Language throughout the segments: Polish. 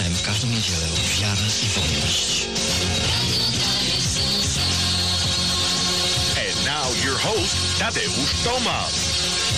M w każdą niedzielę Wiara i Wolność. And now your host, Tadeusz Tomasz.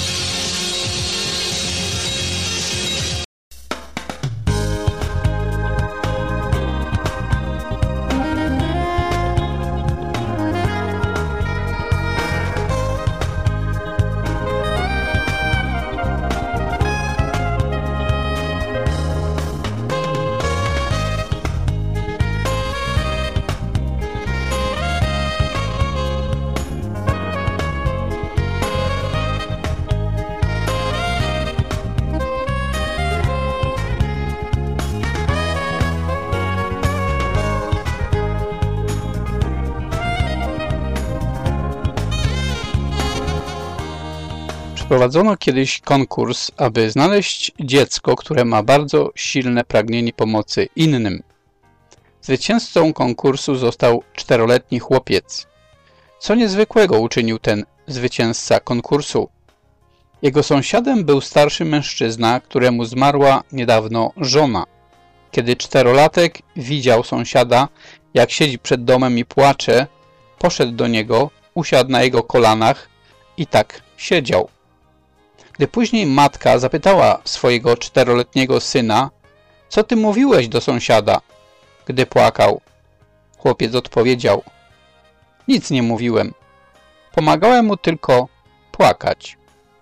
Prowadzono kiedyś konkurs, aby znaleźć dziecko, które ma bardzo silne pragnienie pomocy innym. Zwycięzcą konkursu został 4-letni chłopiec. Co niezwykłego uczynił ten zwycięzca konkursu? Jego sąsiadem był starszy mężczyzna, któremu zmarła niedawno żona. Kiedy 4-latek widział sąsiada, jak siedzi przed domem i płacze, poszedł do niego, usiadł na jego kolanach i tak siedział. Gdy później matka zapytała swojego 4-letniego syna, co ty mówiłeś do sąsiada, gdy płakał? Chłopiec odpowiedział, nic nie mówiłem. Pomagałem mu tylko płakać.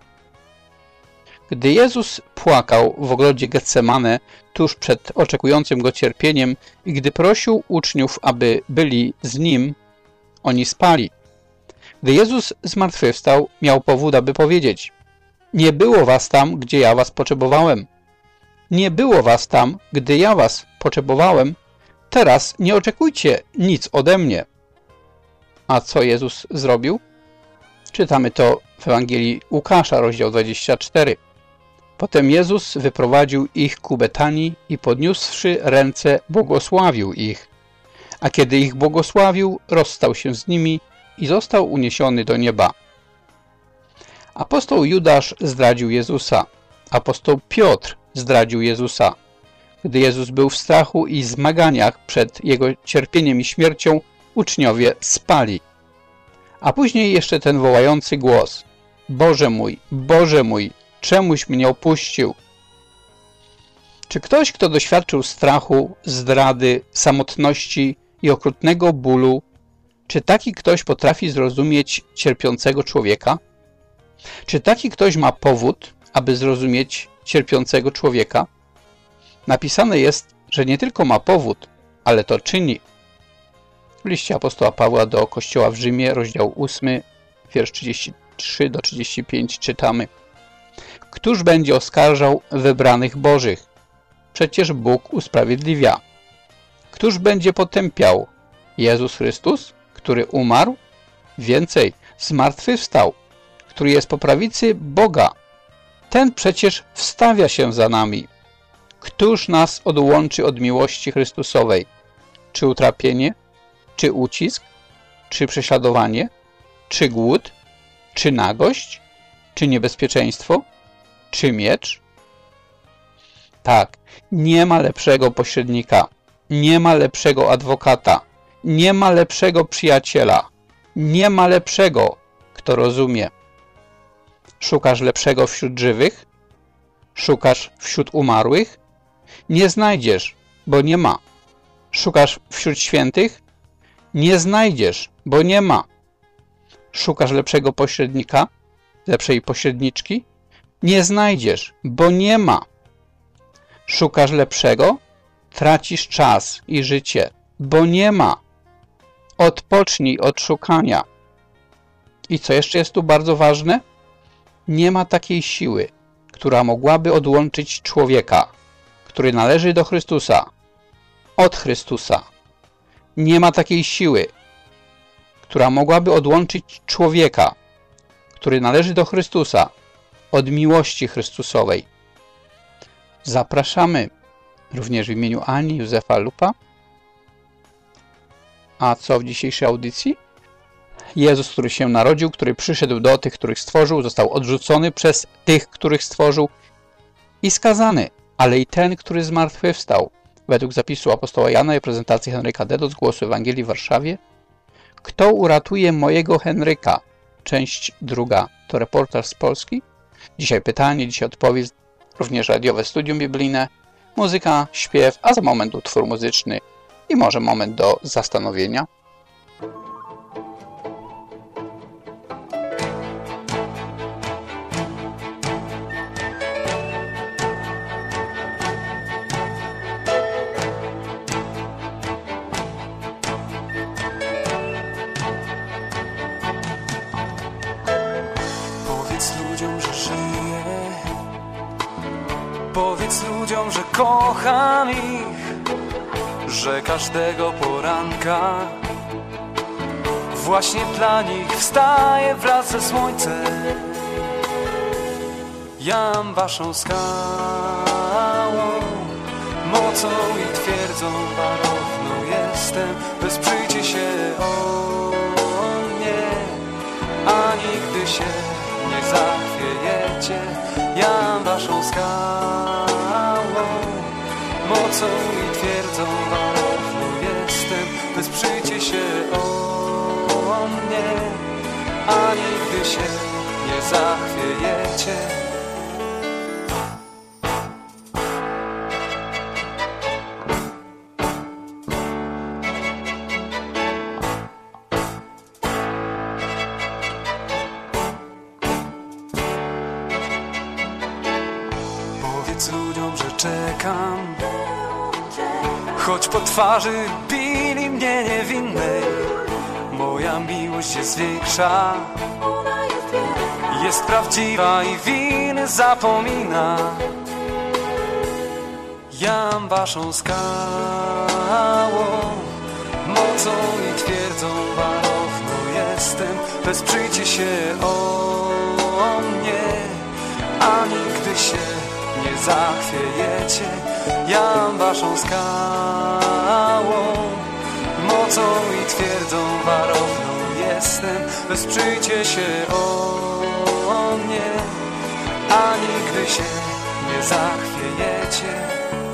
Gdy Jezus płakał w ogrodzie Getsemane tuż przed oczekującym go cierpieniem i gdy prosił uczniów, aby byli z nim, oni spali. Gdy Jezus zmartwychwstał, miał powód, aby powiedzieć, nie było was tam, gdzie ja was potrzebowałem. Nie było was tam, gdy ja was potrzebowałem. Teraz nie oczekujcie nic ode mnie. A co Jezus zrobił? Czytamy to w Ewangelii Łukasza, rozdział 24. Potem Jezus wyprowadził ich ku Betanii i podniósłszy ręce, błogosławił ich. A kiedy ich błogosławił, rozstał się z nimi i został uniesiony do nieba. Apostoł Judasz zdradził Jezusa. Apostoł Piotr zdradził Jezusa. Gdy Jezus był w strachu i zmaganiach przed Jego cierpieniem i śmiercią, uczniowie spali. A później jeszcze ten wołający głos. Boże mój, czemuś mnie opuścił? Czy ktoś, kto doświadczył strachu, zdrady, samotności i okrutnego bólu, czy taki ktoś potrafi zrozumieć cierpiącego człowieka? Czy taki ktoś ma powód, aby zrozumieć cierpiącego człowieka? Napisane jest, że nie tylko ma powód, ale to czyni. W liście apostoła Pawła do Kościoła w Rzymie, rozdział 8, wiersz 33 do 35 czytamy. Któż będzie oskarżał wybranych Bożych? Przecież Bóg usprawiedliwia. Któż będzie potępiał? Jezus Chrystus, który umarł? Więcej, zmartwychwstał, który jest po prawicy Boga. Ten przecież wstawia się za nami. Któż nas odłączy od miłości Chrystusowej? Czy utrapienie? Czy ucisk? Czy prześladowanie? Czy głód? Czy nagość? Czy niebezpieczeństwo? Czy miecz? Tak, nie ma lepszego pośrednika, nie ma lepszego adwokata, nie ma lepszego przyjaciela, nie ma lepszego, kto rozumie. Szukasz lepszego wśród żywych? Szukasz wśród umarłych? Nie znajdziesz, bo nie ma. Szukasz wśród świętych? Nie znajdziesz, bo nie ma. Szukasz lepszego pośrednika? Lepszej pośredniczki? Nie znajdziesz, bo nie ma. Szukasz lepszego? Tracisz czas i życie, bo nie ma. Odpocznij od szukania. I co jeszcze jest tu bardzo ważne? Nie ma takiej siły, która mogłaby odłączyć człowieka, który należy do Chrystusa, od Chrystusa. Nie ma takiej siły, która mogłaby odłączyć człowieka, który należy do Chrystusa, od miłości Chrystusowej. Zapraszamy również w imieniu Ani Józefa Lupa. A co w dzisiejszej audycji? Jezus, który się narodził, który przyszedł do tych, których stworzył, został odrzucony przez tych, których stworzył i skazany, ale i ten, który zmartwychwstał, Według zapisu apostoła Jana i prezentacji Henryka Dedo z Głosu Ewangelii w Warszawie. Kto uratuje mojego Henryka? Część druga. To reportaż z Polski. Dzisiaj pytanie, dzisiaj odpowiedź, również radiowe studium biblijne, muzyka, śpiew, a za moment utwór muzyczny i może moment do zastanowienia. Powiedz ludziom, że kocham ich, że każdego poranka właśnie dla nich wstaję wraz ze słońcem. Jam waszą skałą, mocą i twierdzą warowną jestem. Wesprzyjcie się o mnie, a nigdy się nie zachwiejecie. Jam waszą skałą, mocą i twierdzą warowną jestem. Wesprzyjcie się o mnie, a nigdy się nie zachwiejecie. Ludziom, że czekam, choć po twarzy bili mnie niewinnej. Moja miłość jest większa, jest prawdziwa i winy zapomina. Jam waszą skałą, mocą i twierdzą warowną jestem. Wesprzyjcie się o mnie, a nigdy się nie zachwiejecie. Jam waszą skałą, mocą i twierdzą warowną jestem. Wesprzyjcie się o mnie, a nigdy się nie zachwiejecie.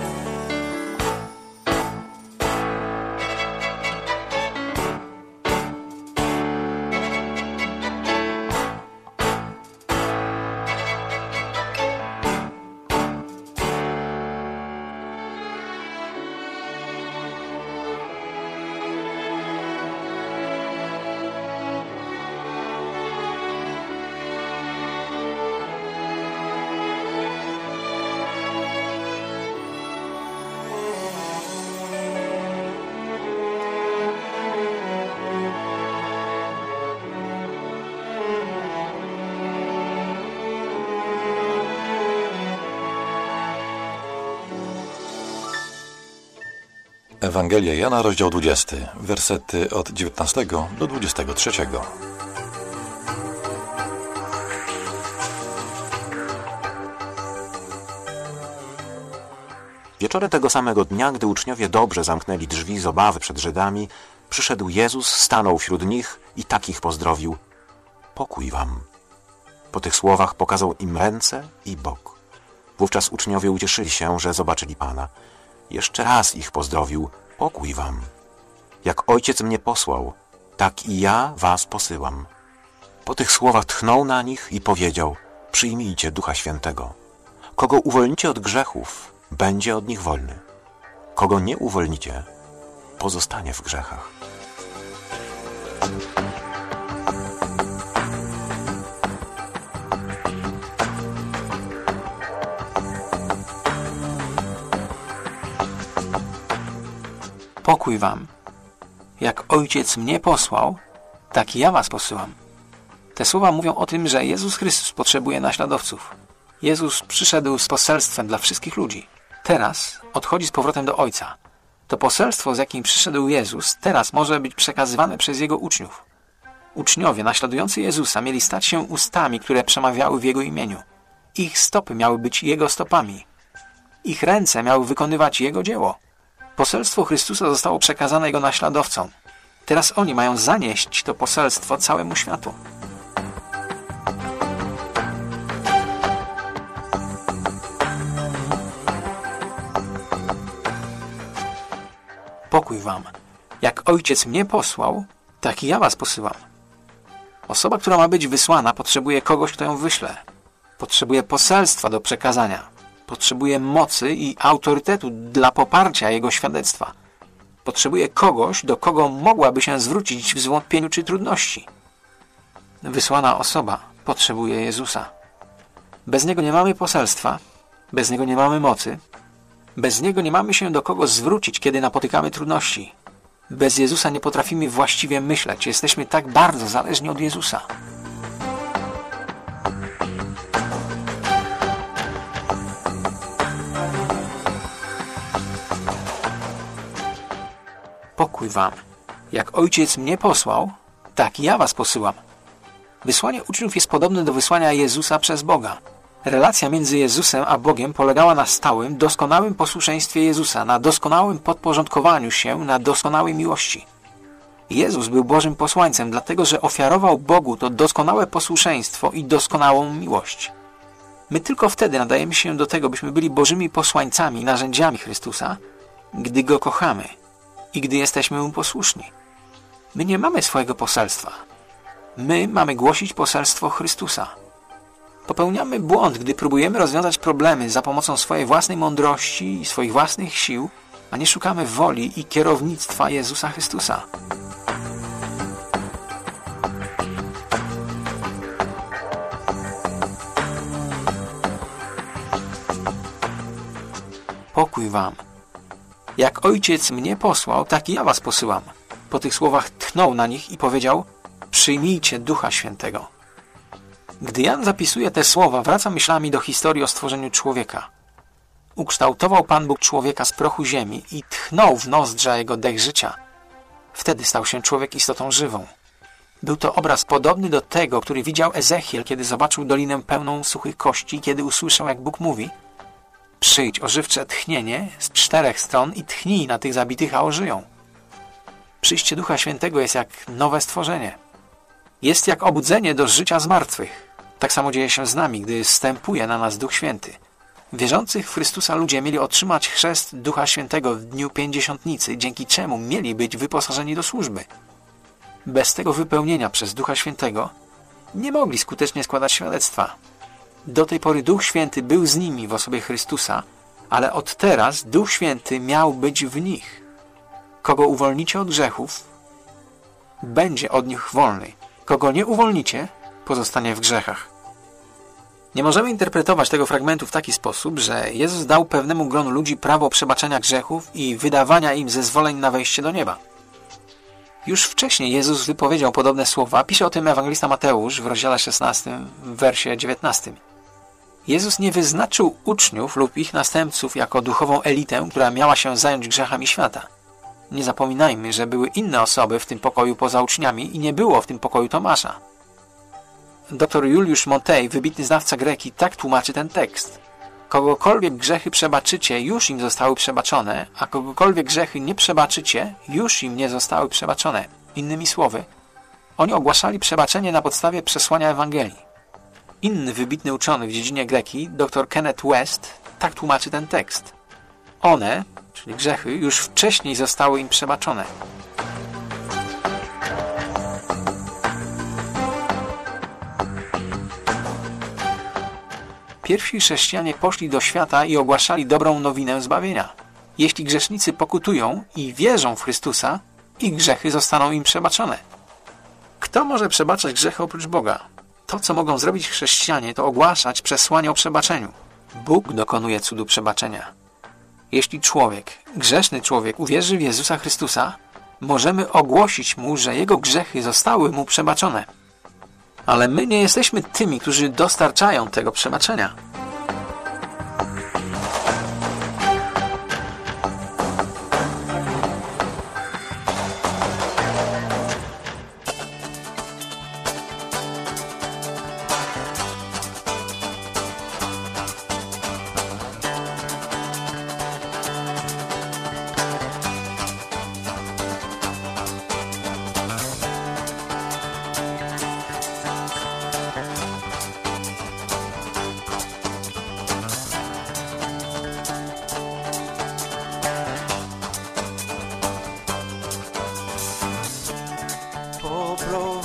Ewangelia Jana, rozdział 20, wersety od 19 do 23. Wieczorem tego samego dnia, gdy uczniowie dobrze zamknęli drzwi z obawy przed Żydami, przyszedł Jezus, stanął wśród nich i tak ich pozdrowił: Pokój wam. Po tych słowach pokazał im ręce i bok. Wówczas uczniowie ucieszyli się, że zobaczyli Pana. Jeszcze raz ich pozdrowił: Pokój wam. Jak Ojciec mnie posłał, tak i ja was posyłam. Po tych słowach tchnął na nich i powiedział: Przyjmijcie Ducha Świętego. Kogo uwolnicie od grzechów, będzie od nich wolny. Kogo nie uwolnicie, pozostanie w grzechach. Pokój wam. Jak Ojciec mnie posłał, tak i ja was posyłam. Te słowa mówią o tym, że Jezus Chrystus potrzebuje naśladowców. Jezus przyszedł z poselstwem dla wszystkich ludzi. Teraz odchodzi z powrotem do Ojca. To poselstwo, z jakim przyszedł Jezus, teraz może być przekazywane przez Jego uczniów. Uczniowie naśladujący Jezusa mieli stać się ustami, które przemawiały w Jego imieniu. Ich stopy miały być Jego stopami. Ich ręce miały wykonywać Jego dzieło. Poselstwo Chrystusa zostało przekazane Jego naśladowcom. Teraz oni mają zanieść to poselstwo całemu światu. Pokój wam. Jak Ojciec mnie posłał, tak i ja was posyłam. Osoba, która ma być wysłana, potrzebuje kogoś, kto ją wyśle. Potrzebuje poselstwa do przekazania. Potrzebuje mocy i autorytetu dla poparcia jego świadectwa. Potrzebuje kogoś, do kogo mogłaby się zwrócić w zwątpieniu czy trudności. Wysłana osoba potrzebuje Jezusa. Bez Niego nie mamy poselstwa, bez Niego nie mamy mocy, bez Niego nie mamy się do kogo zwrócić, kiedy napotykamy trudności. Bez Jezusa nie potrafimy właściwie myśleć. Jesteśmy tak bardzo zależni od Jezusa. Pokój wam. Jak Ojciec mnie posłał, tak i ja was posyłam. Wysłanie uczniów jest podobne do wysłania Jezusa przez Boga. Relacja między Jezusem a Bogiem polegała na stałym, doskonałym posłuszeństwie Jezusa, na doskonałym podporządkowaniu się, na doskonałej miłości. Jezus był Bożym posłańcem, dlatego że ofiarował Bogu to doskonałe posłuszeństwo i doskonałą miłość. My tylko wtedy nadajemy się do tego, byśmy byli Bożymi posłańcami, narzędziami Chrystusa, gdy Go kochamy i gdy jesteśmy Mu posłuszni. My nie mamy swojego poselstwa. My mamy głosić poselstwo Chrystusa. Popełniamy błąd, gdy próbujemy rozwiązać problemy za pomocą swojej własnej mądrości i swoich własnych sił, a nie szukamy woli i kierownictwa Jezusa Chrystusa. Pokój wam. Jak Ojciec mnie posłał, tak i ja was posyłam. Po tych słowach tchnął na nich i powiedział: przyjmijcie Ducha Świętego. Gdy Jan zapisuje te słowa, wraca myślami do historii o stworzeniu człowieka. Ukształtował Pan Bóg człowieka z prochu ziemi i tchnął w nozdrza jego dech życia. Wtedy stał się człowiek istotą żywą. Był to obraz podobny do tego, który widział Ezechiel, kiedy zobaczył dolinę pełną suchych kości, kiedy usłyszał, jak Bóg mówi: przyjdź ożywcze tchnienie z 4 stron i tchnij na tych zabitych, a ożyją. Przyjście Ducha Świętego jest jak nowe stworzenie. Jest jak obudzenie do życia z martwych. Tak samo dzieje się z nami, gdy zstępuje na nas Duch Święty. Wierzących w Chrystusa ludzie mieli otrzymać chrzest Ducha Świętego w dniu Pięćdziesiątnicy, dzięki czemu mieli być wyposażeni do służby. Bez tego wypełnienia przez Ducha Świętego nie mogli skutecznie składać świadectwa. Do tej pory Duch Święty był z nimi w osobie Chrystusa, ale od teraz Duch Święty miał być w nich. Kogo uwolnicie od grzechów, będzie od nich wolny. Kogo nie uwolnicie, pozostanie w grzechach. Nie możemy interpretować tego fragmentu w taki sposób, że Jezus dał pewnemu gronu ludzi prawo przebaczenia grzechów i wydawania im zezwoleń na wejście do nieba. Już wcześniej Jezus wypowiedział podobne słowa. Pisze o tym ewangelista Mateusz w rozdziale 16, w wersie 19. Jezus nie wyznaczył uczniów lub ich następców jako duchową elitę, która miała się zająć grzechami świata. Nie zapominajmy, że były inne osoby w tym pokoju poza uczniami i nie było w tym pokoju Tomasza. Dr Juliusz Montey, wybitny znawca greki, tak tłumaczy ten tekst. Kogokolwiek grzechy przebaczycie, już im zostały przebaczone, a kogokolwiek grzechy nie przebaczycie, już im nie zostały przebaczone. Innymi słowy, oni ogłaszali przebaczenie na podstawie przesłania Ewangelii. Inny wybitny uczony w dziedzinie greki, dr Kenneth West, tak tłumaczy ten tekst. One, czyli grzechy, już wcześniej zostały im przebaczone. Pierwsi chrześcijanie poszli do świata i ogłaszali dobrą nowinę zbawienia. Jeśli grzesznicy pokutują i wierzą w Chrystusa, ich grzechy zostaną im przebaczone. Kto może przebaczać grzechy oprócz Boga? To, co mogą zrobić chrześcijanie, to ogłaszać przesłanie o przebaczeniu. Bóg dokonuje cudu przebaczenia. Jeśli grzeszny człowiek uwierzy w Jezusa Chrystusa, możemy ogłosić mu, że jego grzechy zostały mu przebaczone. Ale my nie jesteśmy tymi, którzy dostarczają tego przebaczenia.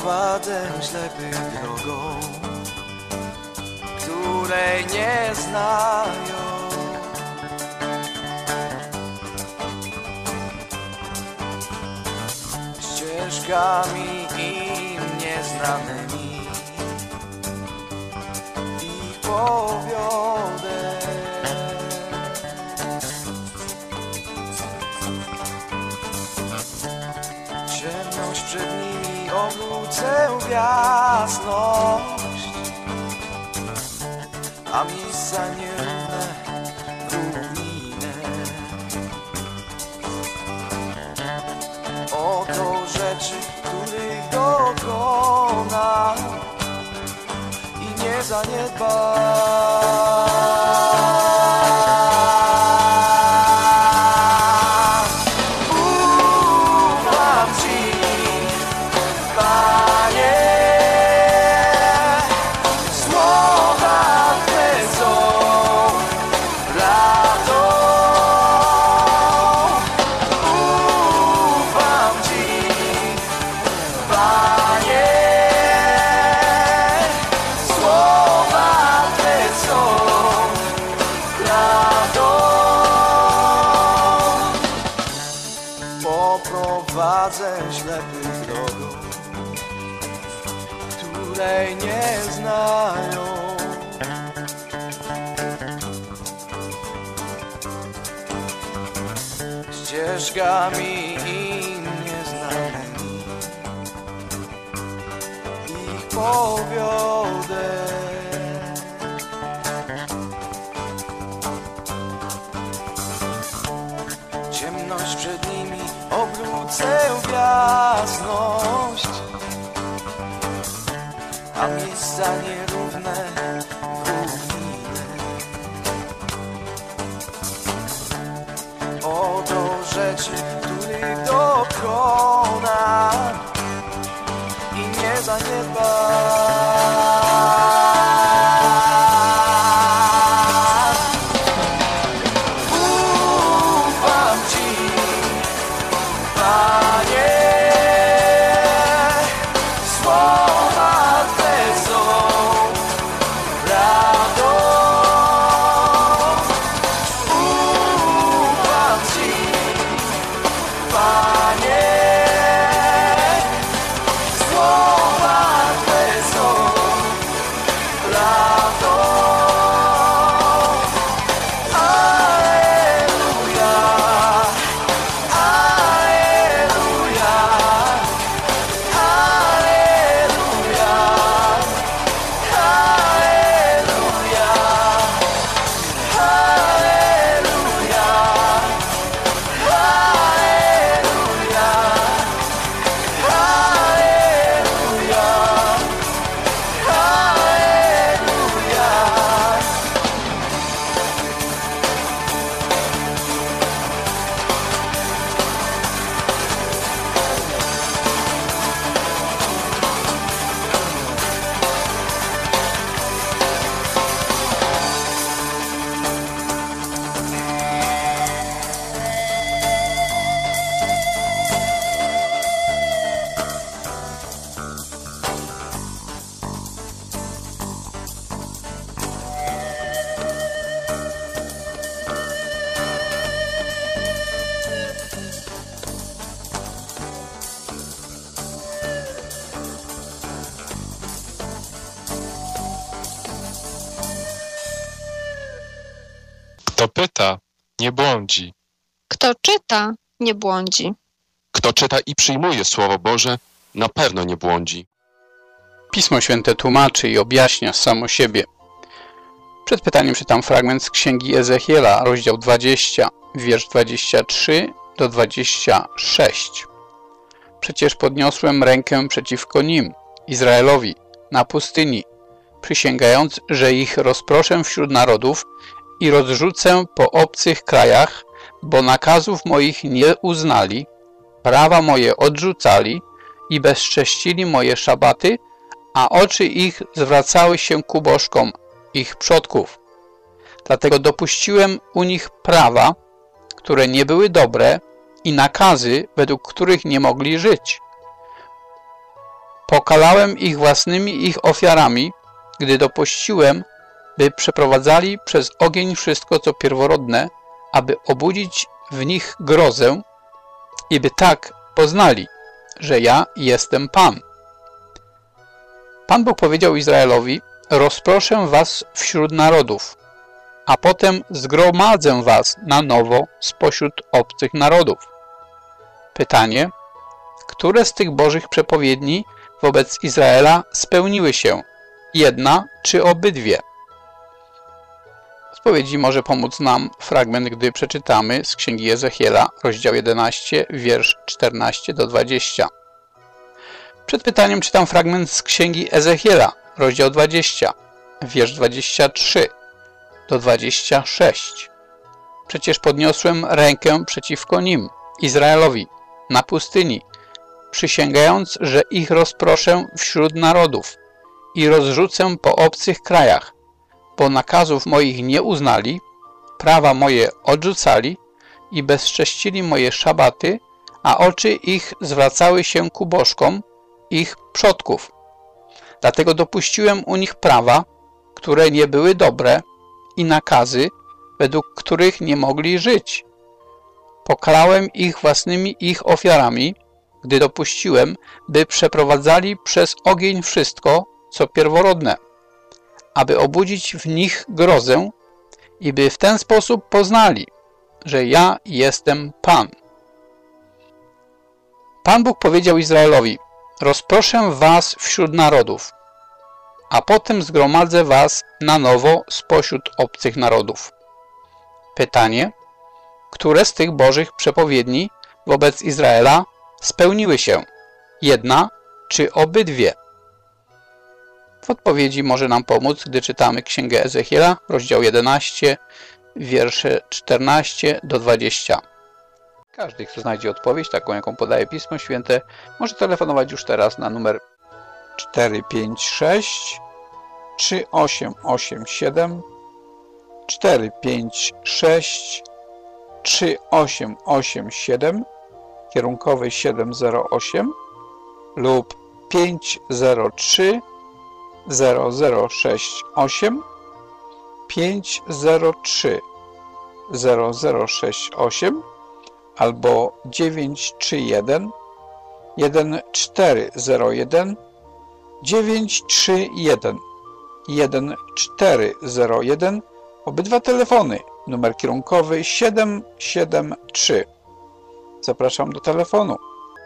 Poprowadzę ślepych drogą, której nie znają. Ścieżkami im nieznanymi ich powiodę. Ciemność przed nimi obrócę w jasność, a miejsca nierówne w równinę. Oto rzeczy, których dokona i nie zaniedba. Poprowadzę ślepych drogą, której nie znają. Ścieżkami im nieznanymi ich powiodę. Ciemność przed nimi obrócę w jasność, a miejsca nierówne w równinę. Oto rzeczy, których dokona i nie zaniedba. Kto pyta, nie błądzi. Kto czyta, nie błądzi. Kto czyta i przyjmuje Słowo Boże, na pewno nie błądzi. Pismo Święte tłumaczy i objaśnia samo siebie. Przed pytaniem czytam fragment z Księgi Ezechiela, rozdział 20, wiersz 23 do 26. Przecież podniosłem rękę przeciwko nim, Izraelowi, na pustyni, przysięgając, że ich rozproszę wśród narodów i rozrzucę po obcych krajach, bo nakazów moich nie uznali, prawa moje odrzucali i bezcześcili moje szabaty, a oczy ich zwracały się ku bożkom ich przodków. Dlatego dopuściłem u nich prawa, które nie były dobre, i nakazy, według których nie mogli żyć. Pokalałem ich własnymi ich ofiarami, gdy dopuściłem, by przeprowadzali przez ogień wszystko, co pierworodne, aby obudzić w nich grozę i by tak poznali, że ja jestem Pan. Pan Bóg powiedział Izraelowi: rozproszę was wśród narodów, a potem zgromadzę was na nowo spośród obcych narodów. Pytanie: które z tych Bożych przepowiedni wobec Izraela spełniły się? Jedna czy obydwie? W odpowiedzi może pomóc nam fragment, gdy przeczytamy z Księgi Ezechiela, rozdział 11, wiersz 14 do 20. Przed pytaniem czytam fragment z Księgi Ezechiela, rozdział 20, wiersz 23 do 26. Przecież podniosłem rękę przeciwko nim, Izraelowi, na pustyni, przysięgając, że ich rozproszę wśród narodów i rozrzucę po obcych krajach, bo nakazów moich nie uznali, prawa moje odrzucali i bezcześcili moje szabaty, a oczy ich zwracały się ku bożkom ich przodków. Dlatego dopuściłem u nich prawa, które nie były dobre, i nakazy, według których nie mogli żyć. Pokalałem ich własnymi ich ofiarami, gdy dopuściłem, by przeprowadzali przez ogień wszystko, co pierworodne, aby obudzić w nich grozę i by w ten sposób poznali, że ja jestem Pan. Pan Bóg powiedział Izraelowi: rozproszę was wśród narodów, a potem zgromadzę was na nowo spośród obcych narodów. Pytanie: które z tych Bożych przepowiedni wobec Izraela spełniły się? Jedna czy obydwie? W odpowiedzi może nam pomóc, gdy czytamy Księgę Ezechiela, rozdział 11, wiersze 14 do 20. Każdy, kto znajdzie odpowiedź, taką jaką podaje Pismo Święte, może telefonować już teraz na numer 456 3887 456 3887 kierunkowy 708 lub 503 0068 503 0068 albo 931 1401 931 1401. Obydwa telefony, numer kierunkowy 773. Zapraszam do telefonu.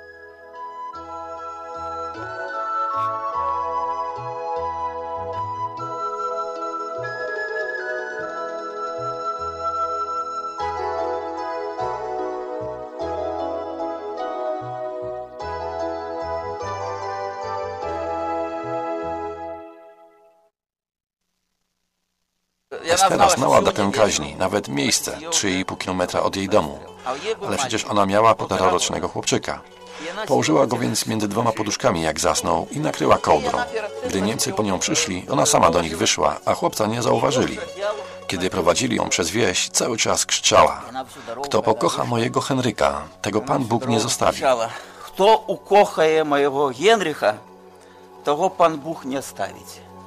Estera znała datę kaźni, nawet miejsce, 3,5 kilometra od jej domu. Ale przecież ona miała 1,5-rocznego chłopczyka. Położyła go więc między dwoma poduszkami, jak zasnął, i nakryła kołdrą. Gdy Niemcy po nią przyszli, ona sama do nich wyszła, a chłopca nie zauważyli. Kiedy prowadzili ją przez wieś, cały czas krzyczała: kto pokocha mojego Henryka, tego Pan Bóg nie zostawi. Kto ukocha mojego Henryka, tego Pan Bóg nie zostawi.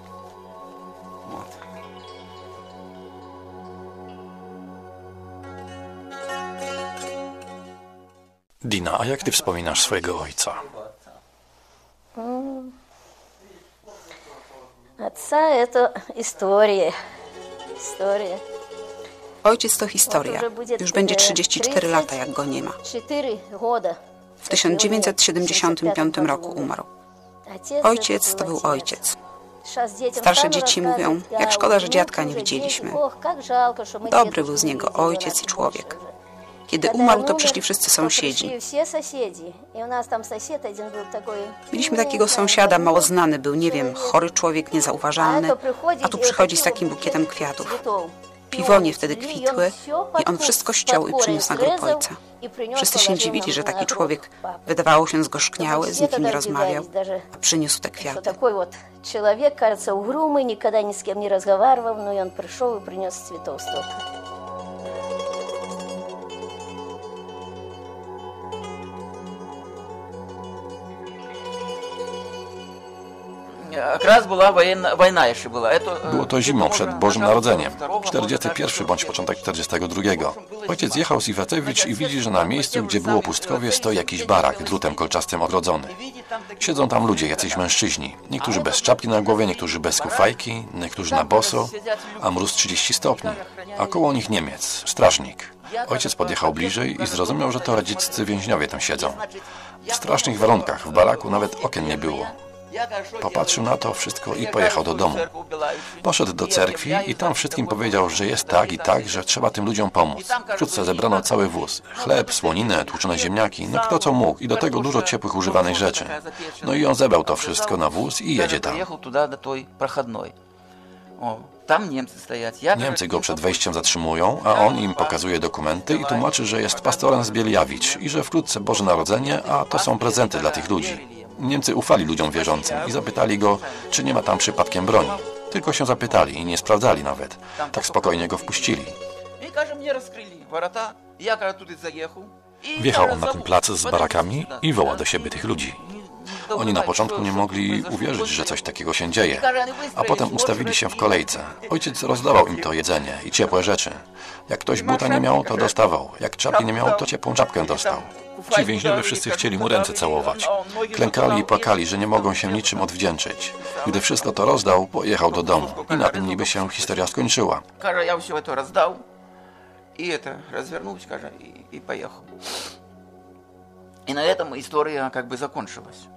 Dina, a jak ty wspominasz swojego ojca? Отца to historia. Ojciec to historia. Już będzie 34 lata, jak go nie ma. W 1975 roku umarł. Ojciec to był ojciec. Starsze dzieci mówią, jak szkoda, że dziadka nie widzieliśmy. Dobry był z niego ojciec i człowiek. Kiedy umarł, to przyszli wszyscy sąsiedzi. Mieliśmy takiego sąsiada, mało znany był, nie wiem, chory człowiek, niezauważalny, a tu przychodzi z takim bukietem kwiatów. Piwonie wtedy kwitły i on wszystko ściął i przyniósł na grób ojca. Wszyscy się dziwili, że taki człowiek, wydawało się, zgorzkniały, z nikim nie rozmawiał, a przyniósł te kwiaty. Człowiek, кажется, угрюмый, никогда ни с кем не разговаривал, но и он пришел и принес цветов столько. Było to zimą przed Bożym Narodzeniem, 41 bądź początek 42. Ojciec jechał z Iwatewicz i widzi, że na miejscu, gdzie było pustkowie, stoi jakiś barak drutem kolczastym ogrodzony. Siedzą tam ludzie, jacyś mężczyźni. Niektórzy bez czapki na głowie, niektórzy bez kufajki, niektórzy na boso, a mróz 30 stopni. A koło nich Niemiec, strażnik. Ojciec podjechał bliżej i zrozumiał, że to radzieccy więźniowie tam siedzą. W strasznych warunkach, w baraku nawet okien nie było. Popatrzył na to wszystko i pojechał do domu. Poszedł do cerkwi i tam wszystkim powiedział, że jest tak i tak, że trzeba tym ludziom pomóc. Wkrótce zebrano cały wóz. Chleb, słoninę, tłuczone ziemniaki, no kto co mógł i do tego dużo ciepłych używanych rzeczy. No i on zebrał to wszystko na wóz i jedzie tam. Niemcy go przed wejściem zatrzymują, a on im pokazuje dokumenty i tłumaczy, że jest pastorem z Bielijawicz i że wkrótce Boże Narodzenie, a to są prezenty dla tych ludzi. Niemcy ufali ludziom wierzącym i zapytali go, czy nie ma tam przypadkiem broni. Tylko się zapytali i nie sprawdzali nawet. Tak spokojnie go wpuścili. Wjechał on na ten plac z barakami i woła do siebie tych ludzi. Oni na początku nie mogli uwierzyć, że coś takiego się dzieje, a potem ustawili się w kolejce. Ojciec rozdawał im to jedzenie i ciepłe rzeczy. Jak ktoś buta nie miał, to dostawał. Jak czapki nie miał, to ciepłą czapkę dostał. Ci więźniowie wszyscy chcieli mu ręce całować. Klękali i płakali, że nie mogą się niczym odwdzięczyć. Gdy wszystko to rozdał, pojechał do domu i na tym niby się historia skończyła. Ja wszystko to rozdał i rozвернул, i pojechał. I na tym historia jakby zakończyła się.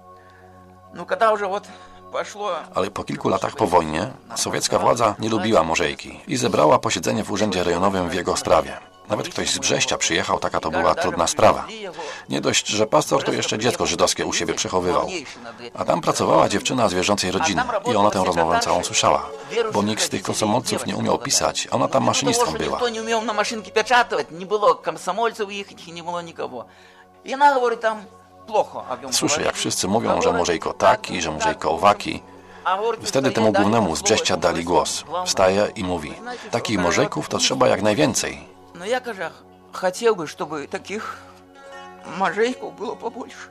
Ale po kilku latach po wojnie sowiecka władza nie lubiła Morzejki i zebrała posiedzenie w urzędzie rejonowym w jego sprawie. Nawet ktoś z Brześcia przyjechał, taka to była trudna sprawa. Nie dość, że pastor to jeszcze dziecko żydowskie u siebie przechowywał. A tam pracowała dziewczyna z wierzącej rodziny i ona tę rozmowę całą słyszała. Bo nikt z tych komsomolców nie umiał pisać, a ona tam maszynistką była. Nie umiał na maszynki pieczętować, nie było komsomolców ich, nie było nikogo. I ona mówi tam Słyszę, jak wszyscy mówią, że Morzejko taki, że Morzejko owaki. Wtedy temu głównemu z Brześcia dali głos. Wstaje i mówi, takich Morzejków to trzeba jak najwięcej. No ja chciałbym, żeby takich Morzejków było побольше.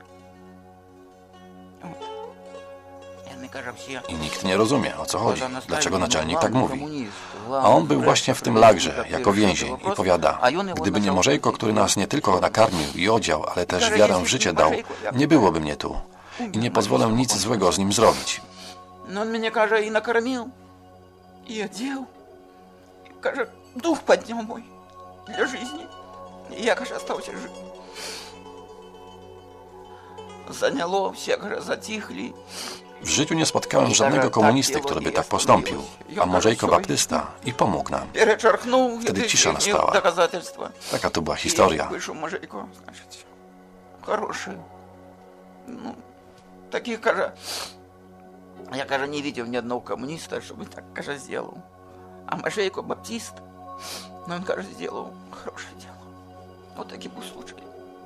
I nikt nie rozumie, o co chodzi, dlaczego naczelnik tak mówi. A on był właśnie w tym lagrze, jako więzień i powiada, gdyby nie Morzejko, który nas nie tylko nakarmił i odział, ale też wiarę w życie dał, nie byłoby mnie tu i nie pozwolę nic złego z nim zrobić. No on mnie, i nakarmił, i odział, i duch podniósł mój dla жизни, i ja, остался жив. Заняло, все, затихли. W życiu nie spotkałem żadnego komunisty, który by tak postąpił, a Morzejko baptysta i pomógł nam. Wtedy cisza nastała. Taka to była historia. Takich, ja, nie widział ni одного коммуниста, чтобы так, сделал. А Morzejko баптист, но он, сделал хорошее дело. Вот такой был случай.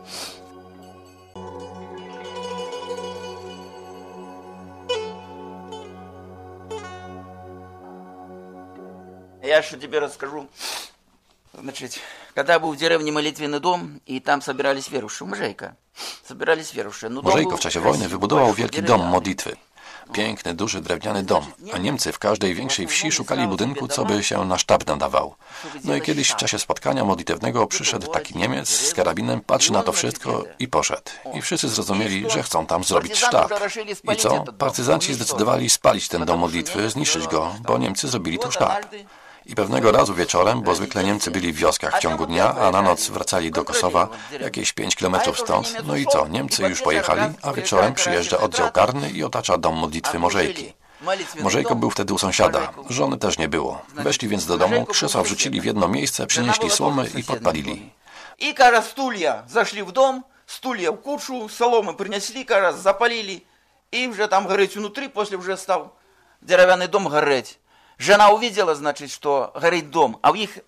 Я что тебе расскажу. Значит, когда был в деревне молитвенный дом, и там собирались верующие, Morzejka. Собирались верующие. Morzejko w czasie wojny wybudował wielki dom modlitwy. Piękny, duży, drewniany dom, a Niemcy w każdej większej wsi szukali budynku, co by się na sztab nadawał. No i kiedyś w czasie spotkania modlitewnego przyszedł taki Niemiec z karabinem, patrzy na to wszystko i poszedł. I wszyscy zrozumieli, że chcą tam zrobić sztab. I co? Partyzanci zdecydowali spalić ten dom modlitwy, zniszczyć go, bo Niemcy zrobili tu sztab. I pewnego razu wieczorem, bo zwykle Niemcy byli w wioskach w ciągu dnia, a na noc wracali do Kosowa, jakieś 5 kilometrów stąd. No i co? Niemcy już pojechali, a wieczorem przyjeżdża oddział karny i otacza dom modlitwy Morzejki. Morzejko był wtedy u sąsiada, żony też nie było. Weszli więc do domu, krzesła wrzucili w jedno miejsce, przynieśli słomy i podpalili. I stulia zaszli w dom, stulia w kuczu, соломы принесли, zapalili i już tam гореть внутри, после уже стал деревянный дом гореть. Жена увидела, значит, что горит дом, а в их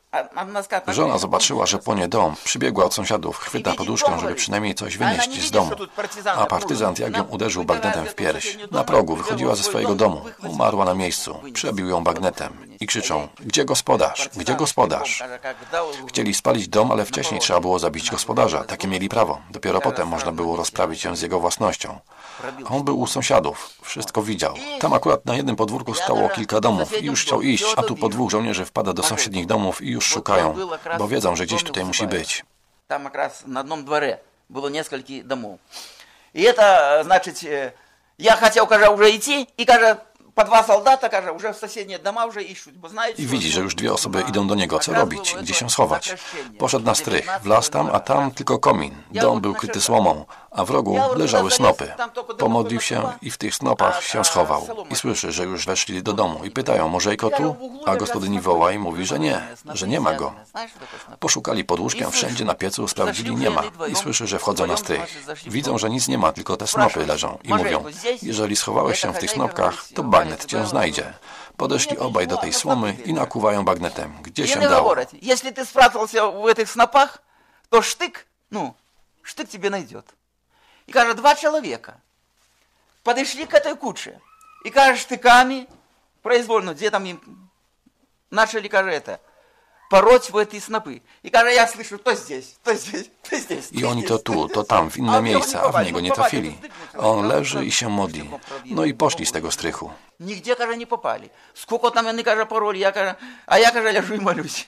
Żona zobaczyła, że płonie dom, przybiegła od sąsiadów, chwyta poduszkę, żeby przynajmniej coś wynieść z domu. A partyzant jak ją uderzył bagnetem w pierś. Na progu wychodziła ze swojego domu. Umarła na miejscu. Przebił ją bagnetem. I krzyczą: gdzie gospodarz? Gdzie gospodarz? Chcieli spalić dom, ale wcześniej trzeba było zabić gospodarza. Takie mieli prawo. Dopiero potem można było rozprawić się z jego własnością. On był u sąsiadów. Wszystko widział. Tam akurat na jednym podwórku stało kilka domów i już chciał iść, a tu po dwóch żołnierzy wpada do sąsiednich domów i już szukają, bo wiedzą, że gdzieś tutaj musi być. Tam akurat na jednym dworze było kilka domów. I to znaczy, ja chciał, każe, już iść i każe, po dwa soldata, każe, już w sąsiednie doma już ищут, bo znacie. I widzi, że już dwie osoby idą do niego. Co robić? Gdzie się schować? Poszedł na strych, wlazł tam, a tam tylko komin. Dom był kryty słomą, a w rogu leżały snopy. Pomodlił się i w tych snopach się schował. I słyszy, że już weszli do domu i pytają: Możejko tu? A gospodyni woła i mówi, że nie ma go. Poszukali pod łóżkiem, wszędzie na piecu, sprawdzili, nie ma. I słyszy, że wchodzą na strych. Widzą, że nic nie ma, tylko te snopy leżą. I mówią: jeżeli schowałeś się w tych snopkach, to bagnet cię znajdzie. Podeszli obaj do tej słomy i nakuwają bagnetem. Gdzie się dało? Jeśli ty sprawdzał się w tych snopach, to sztyk ciebie znajdzie. И, кажется, два человека подошли к этой куче. И, кажется, штыками, произвольно, где там им начали, кажется, пороть в эти снопы. И, кажется, я слышу, то здесь, то здесь, то здесь. I oni to tu, to tam, w inne miejsca, a w niego nie trafili. On leży i się modli. No i poszli z tego strychu. Nigdzie, кажется, не попали. Сколько там они, кажется, пороли, а я, кажется, лежу и молюсь.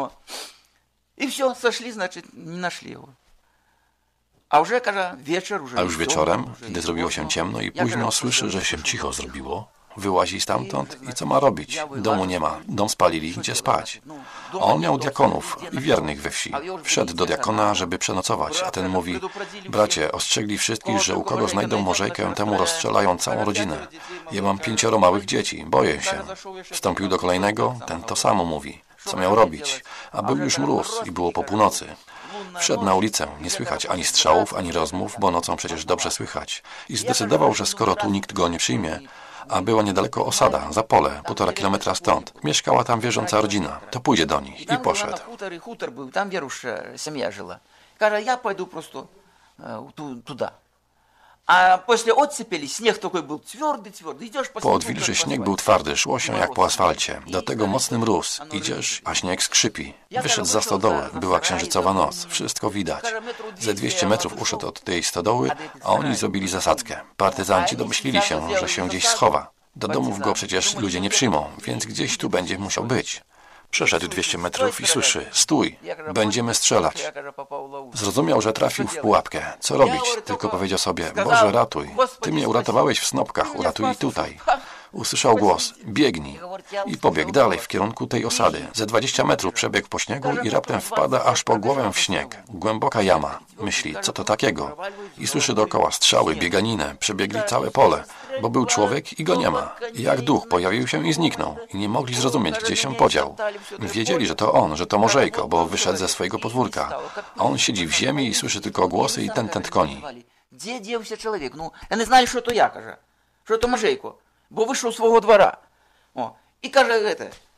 И все, сошли, значит, не нашли его. A już wieczorem, gdy zrobiło się ciemno i późno, słyszy, że się cicho zrobiło. Wyłazi stamtąd i co ma robić? Domu nie ma. Dom spalili, gdzie spać? A on miał diakonów i wiernych we wsi. Wszedł do diakona, żeby przenocować, a ten mówi: bracie, ostrzegli wszystkich, że u kogo znajdą Możejkę, temu rozstrzelają całą rodzinę. Ja mam 5 małych dzieci, boję się. Wstąpił do kolejnego, ten to samo mówi. Co miał robić? A był już mróz i było po północy. Wszedł na ulicę, nie słychać ani strzałów, ani rozmów, bo nocą przecież dobrze słychać. I zdecydował, że skoro tu nikt go nie przyjmie, a była niedaleko osada, za pole, 1,5 kilometra stąd. Mieszkała tam wierząca rodzina. To pójdzie do nich. I poszedł. Tam wierusza семья żyła. Każe, ja pójdę po prostu туда. A после odsыпали, śnieg taki był twardy. Po odwilży śnieg był twardy, szło się jak po asfalcie. Do tego mocny mróz. Idziesz, a śnieg skrzypi. Wyszedł za stodoły. Była księżycowa noc. Wszystko widać. Ze 200 metrów uszedł od tej stodoły, a oni zrobili zasadzkę. Partyzanci domyślili się, że się gdzieś schowa. Do domów go przecież ludzie nie przyjmą, więc gdzieś tu będzie musiał być. Przeszedł 200 metrów i słyszy: stój, będziemy strzelać. Zrozumiał, że trafił w pułapkę. Co robić? Tylko powiedział sobie: Boże, ratuj. Ty mnie uratowałeś w snopkach, uratuj i tutaj. Usłyszał głos: biegnij. I pobiegł dalej w kierunku tej osady. Ze 20 metrów przebiegł po śniegu i raptem wpada aż po głowę w śnieg. Głęboka jama. Myśli: co to takiego? I słyszy dookoła strzały, bieganinę. Przebiegli całe pole, bo był człowiek i go nie ma. I jak duch pojawił się i zniknął. I nie mogli zrozumieć, gdzie się podział. Wiedzieli, że to on, że to Możejko, bo wyszedł ze swojego podwórka. A on siedzi w ziemi i słyszy tylko głosy i ten koni. Gdzie dzieł się człowiek? Oni znali, że to ja, każe. Że to Możejko. Bo wyszł z swojego dwora. I każe,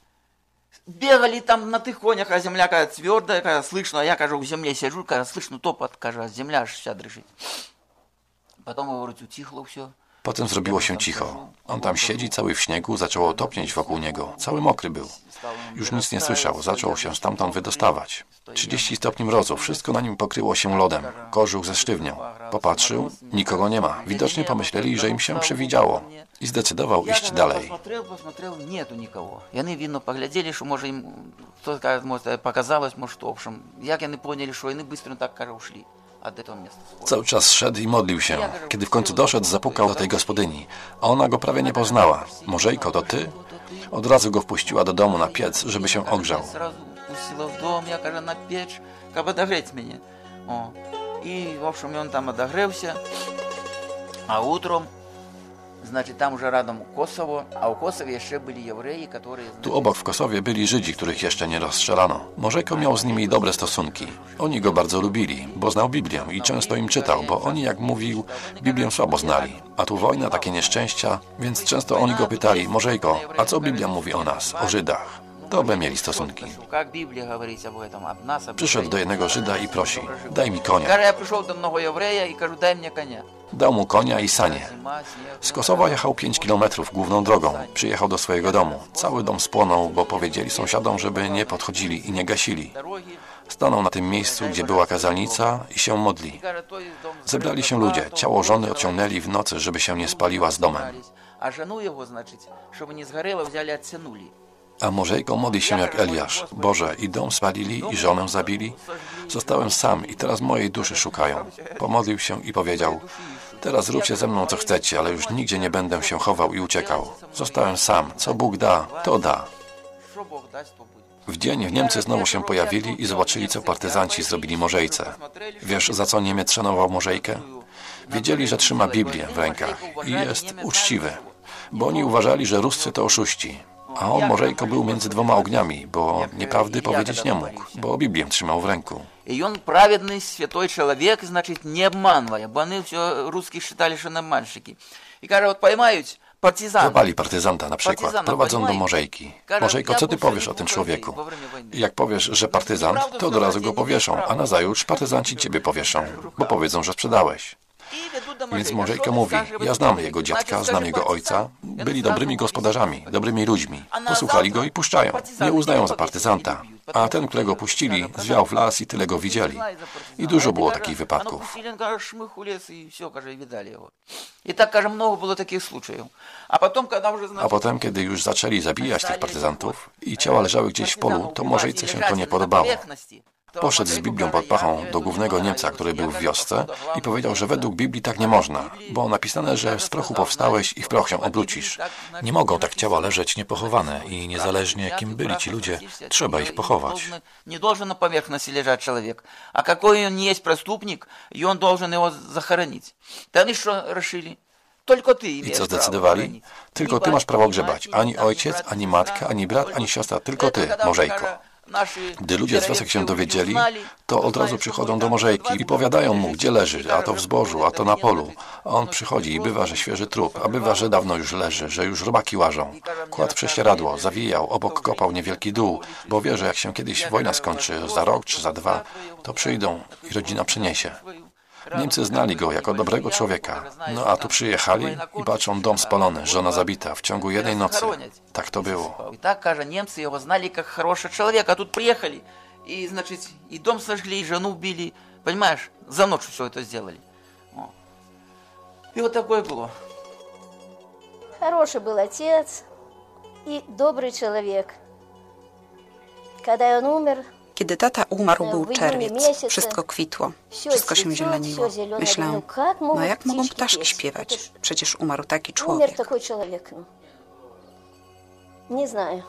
biegали там на tych koniach, a земля какая твердая, когда слышно, а я, кажу, в земле сижу, когда слышно топот, кажу, земля аж вся дрожит. Потом, говорю, утихло все. Potem zrobiło się cicho. On tam siedzi cały w śniegu, zaczęło topnieć wokół niego. Cały mokry był. Już nic nie słyszał, zaczął się stamtąd wydostawać. 30 stopni mrozu, wszystko na nim pokryło się lodem. Kożuch ze sztywnią. Popatrzył, nikogo nie ma. Widocznie pomyśleli, że im się przewidziało. I zdecydował iść dalej. Посмотрел, нету никого. И они, видно, поглядели, что, может, им кто-то, может, показалось, может, в общем. Як они поняли, что они быстро так, кажется, ушли. Cały czas szedł i modlił się. Kiedy w końcu doszedł, zapukał do tej gospodyni. A ona go prawie nie poznała. Możejko, to ty? Od razu go wpuściła do domu na piec, żeby się ogrzał. I w общем, on tam odagrzał, a utrom, znaczy tam już radom Kosowo, a w Kosowie jeszcze byli Jewreji, którzy... Tu obok w Kosowie byli Żydzi, których jeszcze nie rozstrzelano. Możejko miał z nimi dobre stosunki. Oni go bardzo lubili, bo znał Biblię i często im czytał, bo oni, jak mówił, Biblię słabo znali. A tu wojna, takie nieszczęścia, więc często oni go pytali: Możejko, a co Biblia mówi o nas, o Żydach? Dobre mieli stosunki. Przyszedł do jednego Żyda i prosi: daj mi konia. Dał mu konia i sanie. Z Kosowa jechał 5 kilometrów główną drogą. Przyjechał do swojego domu. Cały dom spłonął, bo powiedzieli sąsiadom, żeby nie podchodzili i nie gasili. Stanął na tym miejscu, gdzie była kazalnica i się modli. Zebrali się ludzie. Ciało żony odciągnęli w nocy, żeby się nie spaliła z domem. A Morzejko modli się jak Eliasz. Boże, i dom spalili, i żonę zabili. Zostałem sam i teraz mojej duszy szukają. Pomodlił się i powiedział: teraz róbcie ze mną co chcecie, ale już nigdzie nie będę się chował i uciekał. Zostałem sam. Co Bóg da, to da. W dzień Niemcy znowu się pojawili i zobaczyli, co partyzanci zrobili Morzejce. Wiesz, za co Niemiec szanował Morzejkę? Wiedzieli, że trzyma Biblię w rękach i jest uczciwy, bo oni uważali, że Ruscy to oszuści. A on, Morzejko, był między dwoma ogniami, bo nieprawdy powiedzieć nie mógł, bo Biblię trzymał w ręku. I on праведный, святой человек, значит, не обманывая, bo oni все русских считали, что наманщики. I кажа, вот поймают partyzanta. Złapali partyzanta na przykład, prowadzą do Morzejki. Morzejko, co ty powiesz o tym człowieku? Jak powiesz, że partyzant, to od razu go powieszą, a nazajutrz partyzanci ciebie powieszą, bo powiedzą, że sprzedałeś. Więc Morzejko mówi: ja znam jego dziadka, znam jego ojca, byli dobrymi gospodarzami, dobrymi ludźmi. Posłuchali go i puszczają. Nie uznają za partyzanta. A ten, którego puścili, zwiał w las i tyle go widzieli. I dużo było takich wypadków. I tak, кажа, много było takich случаев. A potem, kiedy już zaczęli zabijać tych partyzantów i ciała leżały gdzieś w polu, to Morzejce się to nie podobało. Poszedł z Biblią pod pachą do głównego Niemca, który był w wiosce, i powiedział, że według Biblii tak nie można, bo napisane, że z prochu powstałeś i w proch się obrócisz. Nie mogą tak ciała leżeć niepochowane i niezależnie kim byli ci ludzie, trzeba ich pochować. Nie должен на поверхности лежать человек, а какой он не есть преступник, и он должен его захоронить. To oni co решили? I co zdecydowali? Tylko ty masz prawo grzebać. Ani ojciec, ani matka, ani brat, ani siostra, tylko ty, Morzejko. Gdy ludzie z wiosek się dowiedzieli, to od razu przychodzą do Morzejki i powiadają mu, gdzie leży, a to w zbożu, a to na polu. A on przychodzi i bywa, że świeży trup, a bywa, że dawno już leży, że już robaki łażą. Kładł prześcieradło, zawijał, obok kopał niewielki dół, bo wie, że jak się kiedyś wojna skończy, za rok czy za 2, to przyjdą i rodzina przyniesie. Niemcy znali go jako dobrego człowieka. No a tu przyjechali i patrzą, dom spalony, żona zabita w ciągu jednej nocy. Tak to było. I tak, кажа, Niemcy его знали как хороший человек, а тут приехали и, значит, и дом сожгли, и жену убили. Понимаешь? За ночь все это сделали. И вот такое было. Хороший был отец и добрый человек. Когда он умер, kiedy tata umarł, był czerwiec. Wszystko kwitło. Wszystko się zieleniło. Myślę, no jak mogą ptaszki śpiewać? Przecież umarł taki człowiek. Nie знаю.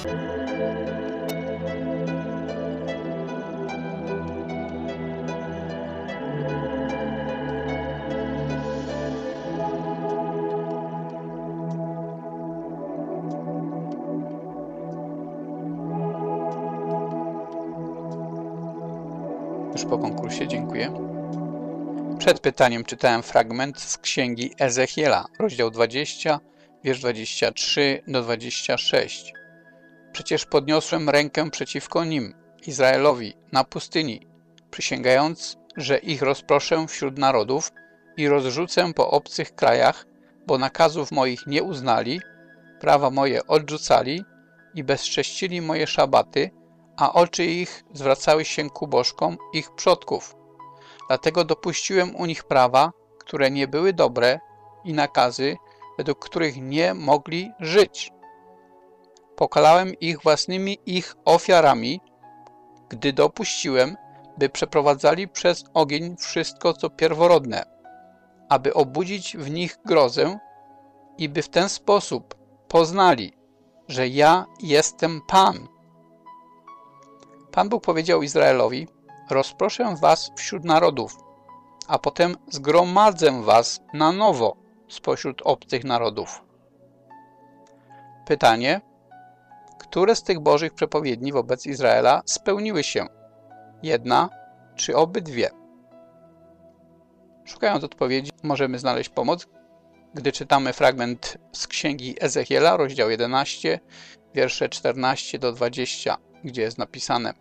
Już po konkursie, dziękuję. Przed pytaniem czytałem fragment z księgi Ezechiela, rozdział 20, wiersz 23 do 26. Przecież podniosłem rękę przeciwko nim, Izraelowi, na pustyni, przysięgając, że ich rozproszę wśród narodów i rozrzucę po obcych krajach, bo nakazów moich nie uznali, prawa moje odrzucali i bezcześcili moje szabaty, a oczy ich zwracały się ku bożkom ich przodków. Dlatego dopuściłem u nich prawa, które nie były dobre, i nakazy, według których nie mogli żyć. Pokalałem ich własnymi ich ofiarami, gdy dopuściłem, by przeprowadzali przez ogień wszystko, co pierworodne, aby obudzić w nich grozę i by w ten sposób poznali, że ja jestem Pan. Pan Bóg powiedział Izraelowi: rozproszę was wśród narodów, a potem zgromadzę was na nowo spośród obcych narodów. Pytanie: które z tych Bożych przepowiedni wobec Izraela spełniły się? Jedna czy obydwie? Szukając odpowiedzi, możemy znaleźć pomoc, gdy czytamy fragment z księgi Ezechiela, rozdział 11, wiersze 14 do 20, gdzie jest napisane: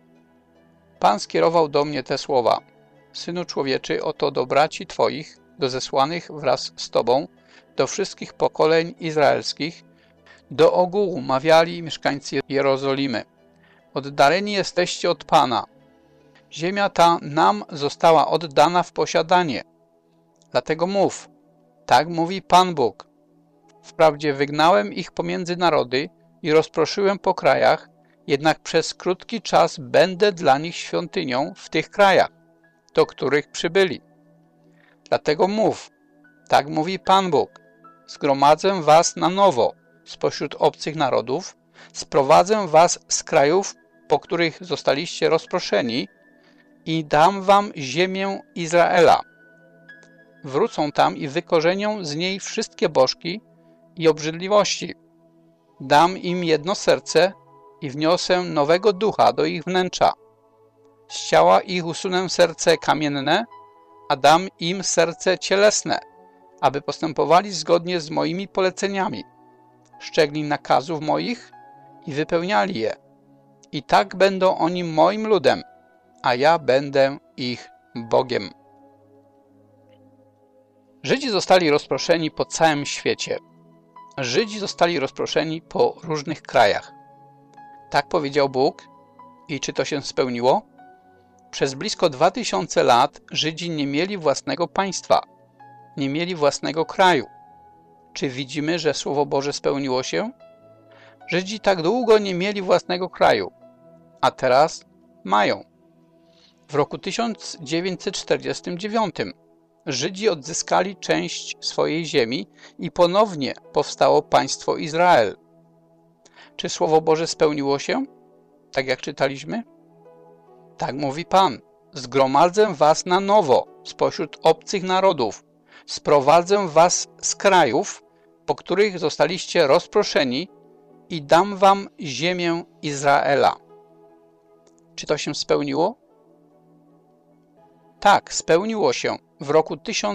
Pan skierował do mnie te słowa: Synu człowieczy, oto do braci twoich, do zesłanych wraz z tobą, do wszystkich pokoleń izraelskich, do ogółu mawiali mieszkańcy Jerozolimy: oddaleni jesteście od Pana. Ziemia ta nam została oddana w posiadanie. Dlatego mów: tak mówi Pan Bóg. Wprawdzie wygnałem ich pomiędzy narody i rozproszyłem po krajach, jednak przez krótki czas będę dla nich świątynią w tych krajach, do których przybyli. Dlatego mów: tak mówi Pan Bóg. Zgromadzę was na nowo spośród obcych narodów, sprowadzę was z krajów, po których zostaliście rozproszeni, i dam wam ziemię Izraela. Wrócą tam i wykorzenią z niej wszystkie bożki i obrzydliwości. Dam im jedno serce i wniosę nowego ducha do ich wnętrza. Z ciała ich usunę serce kamienne, a dam im serce cielesne, aby postępowali zgodnie z moimi poleceniami, szczegli nakazów moich i wypełniali je. I tak będą oni moim ludem, a ja będę ich Bogiem. Żydzi zostali rozproszeni po całym świecie. Żydzi zostali rozproszeni po różnych krajach. Tak powiedział Bóg. I czy to się spełniło? Przez blisko 2000 lat Żydzi nie mieli własnego państwa, nie mieli własnego kraju. Czy widzimy, że Słowo Boże spełniło się? Żydzi tak długo nie mieli własnego kraju, a teraz mają. W roku 1949 Żydzi odzyskali część swojej ziemi i ponownie powstało państwo Izrael. Czy Słowo Boże spełniło się? Tak jak czytaliśmy? Tak mówi Pan. Zgromadzę was na nowo spośród obcych narodów. Sprowadzę was z krajów, po których zostaliście rozproszeni, i dam wam ziemię Izraela. Czy to się spełniło? Tak, spełniło się w roku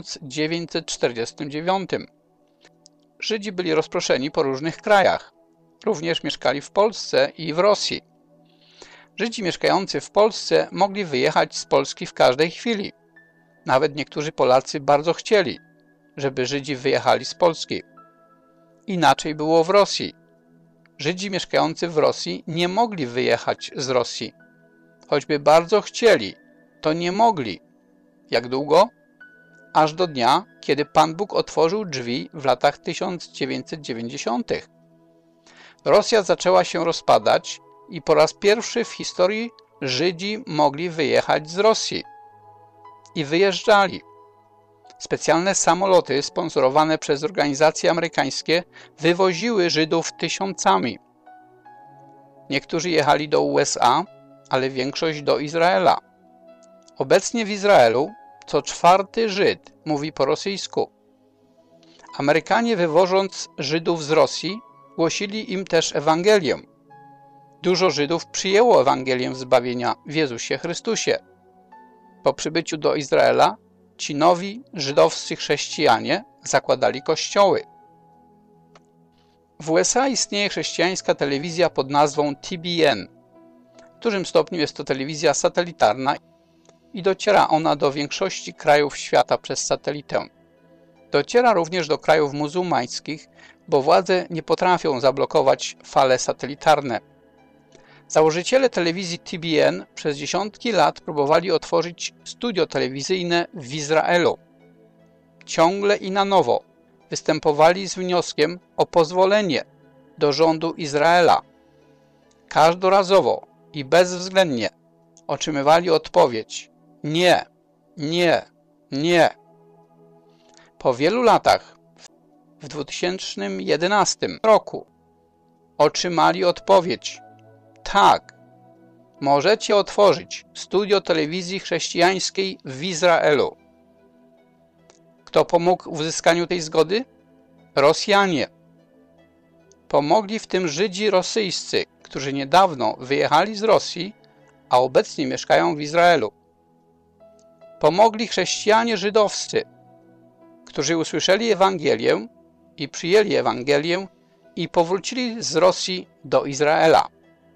1949. Żydzi byli rozproszeni po różnych krajach. Również mieszkali w Polsce i w Rosji. Żydzi mieszkający w Polsce mogli wyjechać z Polski w każdej chwili. Nawet niektórzy Polacy bardzo chcieli, żeby Żydzi wyjechali z Polski. Inaczej było w Rosji. Żydzi mieszkający w Rosji nie mogli wyjechać z Rosji. Choćby bardzo chcieli, to nie mogli. Jak długo? Aż do dnia, kiedy Pan Bóg otworzył drzwi w latach 1990. Rosja zaczęła się rozpadać i po raz pierwszy w historii Żydzi mogli wyjechać z Rosji. I wyjeżdżali. Specjalne samoloty sponsorowane przez organizacje amerykańskie wywoziły Żydów tysiącami. Niektórzy jechali do USA, ale większość do Izraela. Obecnie w Izraelu co 4. Żyd mówi po rosyjsku. Amerykanie, wywożąc Żydów z Rosji, głosili im też Ewangelię. Dużo Żydów przyjęło Ewangelię zbawienia w Jezusie Chrystusie. Po przybyciu do Izraela ci nowi żydowscy chrześcijanie zakładali kościoły. W USA istnieje chrześcijańska telewizja pod nazwą TBN. W dużym stopniu jest to telewizja satelitarna i dociera ona do większości krajów świata przez satelitę. Dociera również do krajów muzułmańskich, bo władze nie potrafią zablokować fale satelitarne. Założyciele telewizji TBN przez dziesiątki lat próbowali otworzyć studio telewizyjne w Izraelu. Ciągle i na nowo występowali z wnioskiem o pozwolenie do rządu Izraela. Każdorazowo i bezwzględnie otrzymywali odpowiedź: nie, nie, nie. Po wielu latach, w 2011 roku, otrzymali odpowiedź: tak, możecie otworzyć studio telewizji chrześcijańskiej w Izraelu. Kto pomógł w uzyskaniu tej zgody? Rosjanie. Pomogli w tym Żydzi rosyjscy, którzy niedawno wyjechali z Rosji, a obecnie mieszkają w Izraelu. Pomogli chrześcijanie żydowscy, którzy usłyszeli Ewangelię i przyjęli Ewangelię i powrócili z Rosji do Izraela.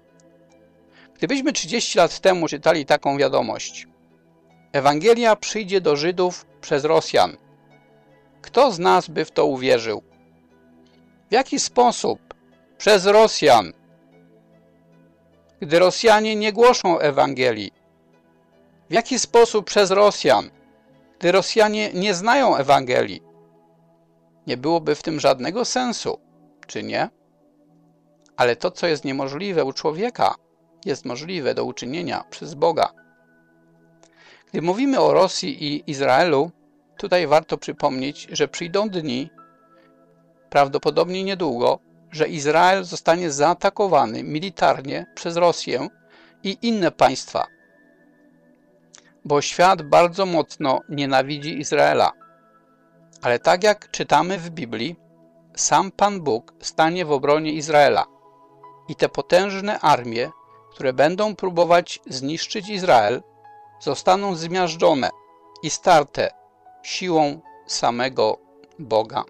Gdybyśmy 30 lat temu czytali taką wiadomość: Ewangelia przyjdzie do Żydów przez Rosjan, kto z nas by w to uwierzył? W jaki sposób? Przez Rosjan. Gdy Rosjanie nie głoszą Ewangelii. W jaki sposób przez Rosjan? Gdy Rosjanie nie znają Ewangelii. Nie byłoby w tym żadnego sensu, czy nie? Ale to, co jest niemożliwe u człowieka, jest możliwe do uczynienia przez Boga. Gdy mówimy o Rosji i Izraelu, tutaj warto przypomnieć, że przyjdą dni, prawdopodobnie niedługo, że Izrael zostanie zaatakowany militarnie przez Rosję i inne państwa, bo świat bardzo mocno nienawidzi Izraela. Ale tak jak czytamy w Biblii, sam Pan Bóg stanie w obronie Izraela i te potężne armie, które będą próbować zniszczyć Izrael, zostaną zmiażdżone i starte siłą samego Boga.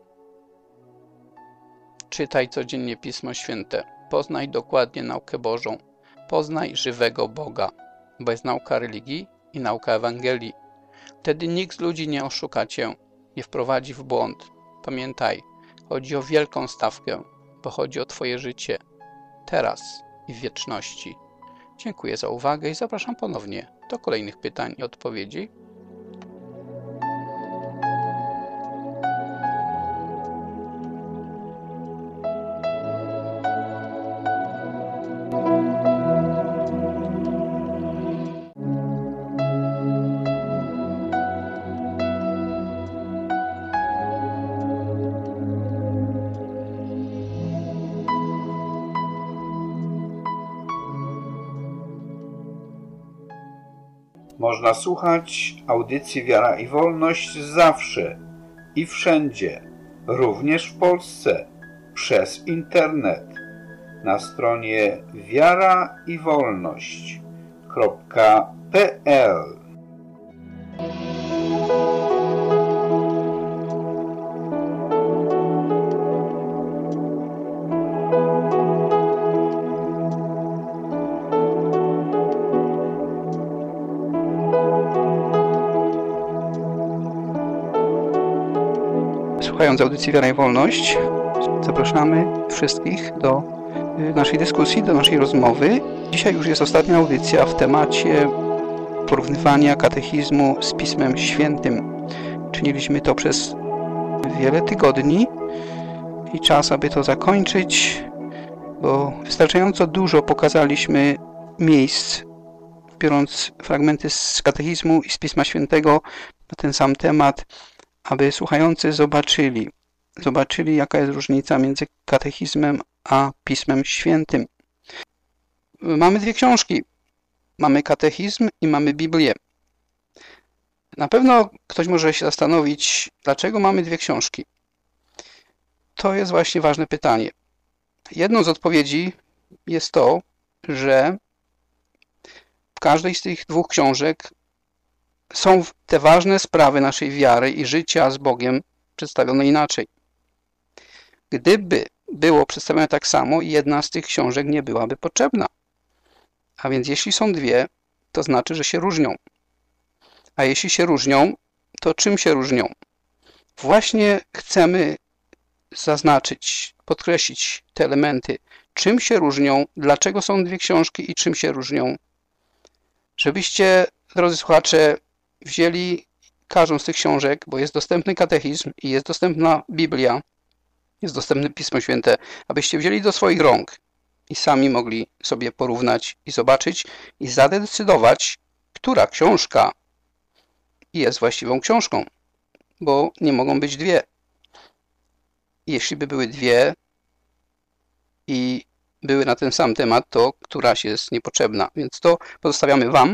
Czytaj codziennie Pismo Święte. Poznaj dokładnie naukę Bożą. Poznaj żywego Boga, bo jest nauka religii i nauka Ewangelii. Wtedy nikt z ludzi nie oszuka cię, nie wprowadzi w błąd. Pamiętaj, chodzi o wielką stawkę, bo chodzi o twoje życie, teraz i w wieczności. Dziękuję za uwagę i zapraszam ponownie do kolejnych pytań i odpowiedzi. Można słuchać audycji Wiara i Wolność zawsze i wszędzie, również w Polsce, przez internet, na stronie wiaraiwolność.pl. Słuchając audycji Wiara i Wolność, zapraszamy wszystkich do naszej dyskusji, do naszej rozmowy. Dzisiaj już jest ostatnia audycja w temacie porównywania katechizmu z Pismem Świętym. Czyniliśmy to przez wiele tygodni i czas, aby to zakończyć, bo wystarczająco dużo pokazaliśmy miejsc, biorąc fragmenty z katechizmu i z Pisma Świętego na ten sam temat, aby słuchający zobaczyli, jaka jest różnica między katechizmem a Pismem Świętym. mamy dwie książki. Mamy katechizm i mamy Biblię. Na pewno ktoś może się zastanowić, dlaczego mamy dwie książki. To jest właśnie ważne pytanie. Jedną z odpowiedzi jest to, że w każdej z tych dwóch książek są te ważne sprawy naszej wiary i życia z Bogiem przedstawione inaczej. Gdyby było przedstawione tak samo, jedna z tych książek nie byłaby potrzebna. A więc jeśli są dwie, to znaczy, że się różnią. A jeśli się różnią, to czym się różnią? Właśnie chcemy zaznaczyć, podkreślić te elementy, czym się różnią, dlaczego są dwie książki i czym się różnią. Żebyście, drodzy słuchacze, wzięli każdą z tych książek, bo jest dostępny katechizm i jest dostępna Biblia, jest dostępne Pismo Święte, abyście wzięli do swoich rąk i sami mogli sobie porównać i zobaczyć i zadecydować, która książka jest właściwą książką, bo nie mogą być dwie. Jeśli by były dwie i były na ten sam temat, to któraś jest niepotrzebna, więc to pozostawiamy Wam.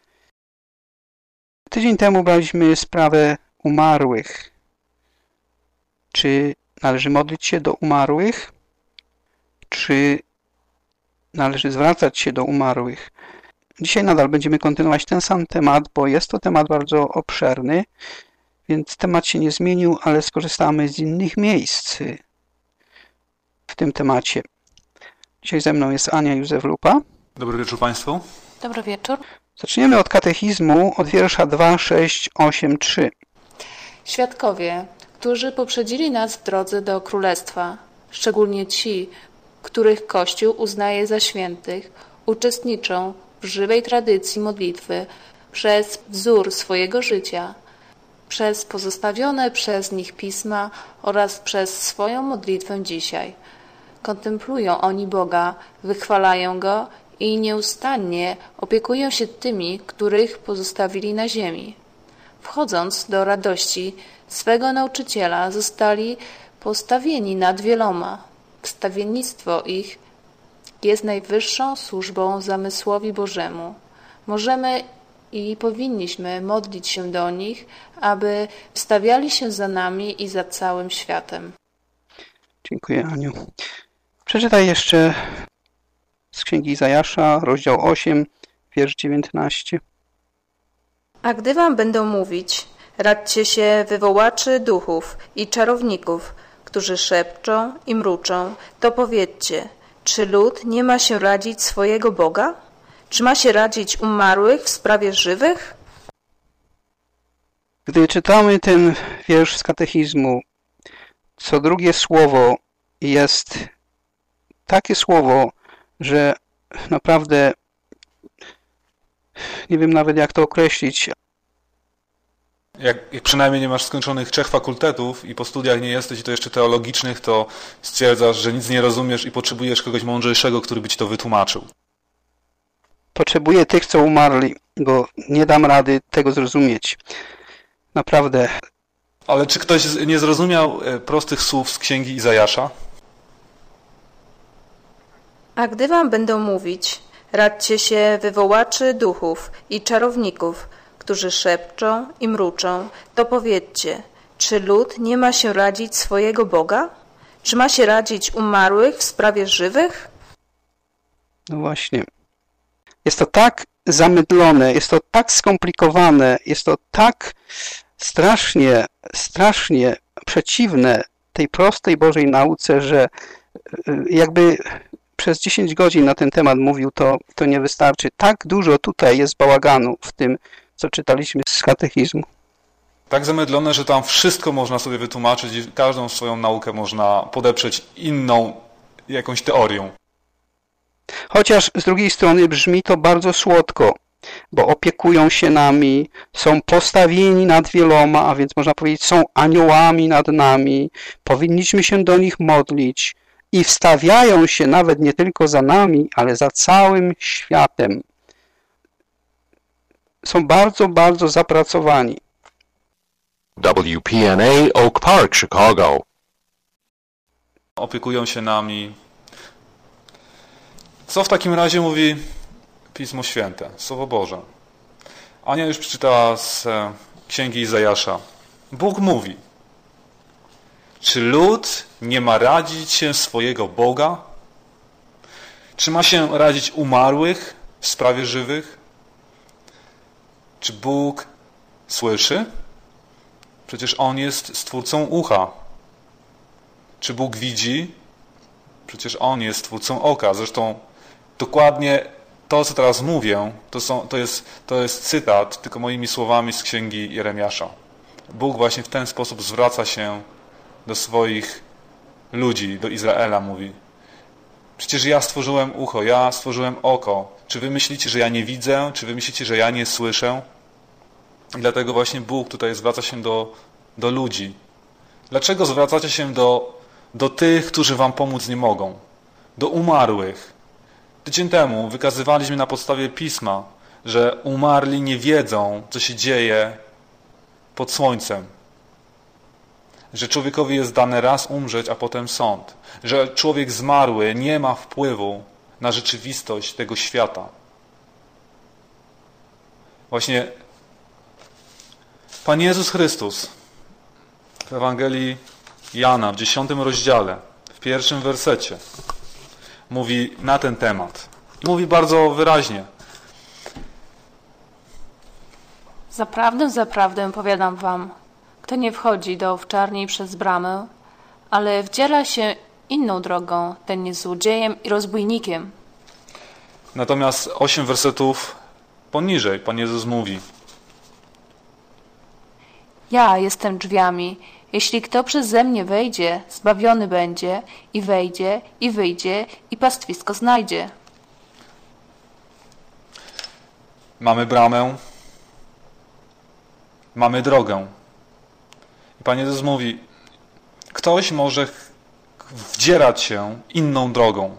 Tydzień temu braliśmy sprawę umarłych. Czy należy modlić się do umarłych? Czy należy zwracać się do umarłych? Dzisiaj nadal będziemy kontynuować ten sam temat, bo jest to temat bardzo obszerny, więc temat się nie zmienił, ale skorzystamy z innych miejsc w tym temacie. Dzisiaj ze mną jest Ania Józef-Lupa. Dobry wieczór Państwu. Dobry wieczór. Zaczniemy od katechizmu, od wiersza 2, 6, 8, 3. Świadkowie, którzy poprzedzili nas w drodze do Królestwa, szczególnie ci, których Kościół uznaje za świętych, uczestniczą w żywej tradycji modlitwy przez wzór swojego życia, przez pozostawione przez nich pisma oraz przez swoją modlitwę dzisiaj. Kontemplują oni Boga, wychwalają Go i nieustannie opiekują się tymi, których pozostawili na ziemi. Wchodząc do radości swego nauczyciela, zostali postawieni nad wieloma. Wstawiennictwo ich jest najwyższą służbą zamysłowi Bożemu. Możemy i powinniśmy modlić się do nich, aby wstawiali się za nami i za całym światem. Dziękuję, Aniu. Przeczytaj jeszcze z Księgi Izajasza, rozdział 8, wiersz 19. A gdy wam będą mówić, radźcie się wywołaczy duchów i czarowników, którzy szepczą i mruczą, to powiedzcie, czy lud nie ma się radzić swojego Boga? Czy ma się radzić umarłych w sprawie żywych? Gdy czytamy ten wiersz z katechizmu, co drugie słowo jest takie słowo, że naprawdę nie wiem nawet jak to określić. Jak przynajmniej nie masz skończonych 3 fakultetów i po studiach nie jesteś, i to jeszcze teologicznych, to stwierdzasz, że nic nie rozumiesz i potrzebujesz kogoś mądrzejszego, który by ci to wytłumaczył. Potrzebuję tych, co umarli, bo nie dam rady tego zrozumieć. Naprawdę. Ale czy ktoś nie zrozumiał prostych słów z Księgi Izajasza? A gdy wam będą mówić, radźcie się wywołaczy duchów i czarowników, którzy szepczą i mruczą, to powiedzcie, czy lud nie ma się radzić swojego Boga? Czy ma się radzić umarłych w sprawie żywych? No właśnie. Jest to tak zamydlone, jest to tak skomplikowane, jest to tak strasznie przeciwne tej prostej Bożej nauce, że jakby przez 10 godzin na ten temat mówił, to nie wystarczy. Tak dużo tutaj jest bałaganu w tym, co czytaliśmy z katechizmu. Tak zamydlone, że tam wszystko można sobie wytłumaczyć i każdą swoją naukę można podeprzeć inną jakąś teorią. Chociaż z drugiej strony brzmi to bardzo słodko, bo opiekują się nami, są postawieni nad wieloma, a więc można powiedzieć, są aniołami nad nami, powinniśmy się do nich modlić i wstawiają się nawet nie tylko za nami, ale za całym światem. Są bardzo, bardzo zapracowani. WPNA Oak Park, Chicago. Opiekują się nami. Co w takim razie mówi Pismo Święte, Słowo Boże? Ania już przeczytała z Księgi Izajasza. Bóg mówi: czy lud nie ma radzić się swojego Boga? Czy ma się radzić umarłych w sprawie żywych? Czy Bóg słyszy? Przecież On jest Stwórcą ucha. Czy Bóg widzi? Przecież On jest Stwórcą oka. Zresztą dokładnie to, co teraz mówię, to jest cytat, tylko moimi słowami z Księgi Jeremiasza. Bóg właśnie w ten sposób zwraca się do swoich ludzi, do Izraela, mówi: przecież ja stworzyłem ucho, ja stworzyłem oko. Czy wy myślicie, że ja nie widzę? Czy wy myślicie, że ja nie słyszę? I dlatego właśnie Bóg tutaj zwraca się do ludzi. Dlaczego zwracacie się do tych, którzy wam pomóc nie mogą? Do umarłych. Tydzień temu wykazywaliśmy na podstawie Pisma, że umarli nie wiedzą, co się dzieje pod słońcem. Że człowiekowi jest dane raz umrzeć, a potem sąd. Że człowiek zmarły nie ma wpływu na rzeczywistość tego świata. Właśnie Pan Jezus Chrystus w Ewangelii Jana w 10 rozdziale, w 1 wersecie mówi na ten temat. I mówi bardzo wyraźnie. Zaprawdę, zaprawdę powiadam wam, kto nie wchodzi do owczarni przez bramę, ale wdziera się inną drogą, ten jest złodziejem i rozbójnikiem. Natomiast 8 wersetów poniżej Pan Jezus mówi: ja jestem drzwiami. Jeśli kto przeze mnie wejdzie, zbawiony będzie i wejdzie, i wyjdzie, i pastwisko znajdzie. Mamy bramę, mamy drogę. I Pan Jezus mówi: ktoś może wdzierać się inną drogą,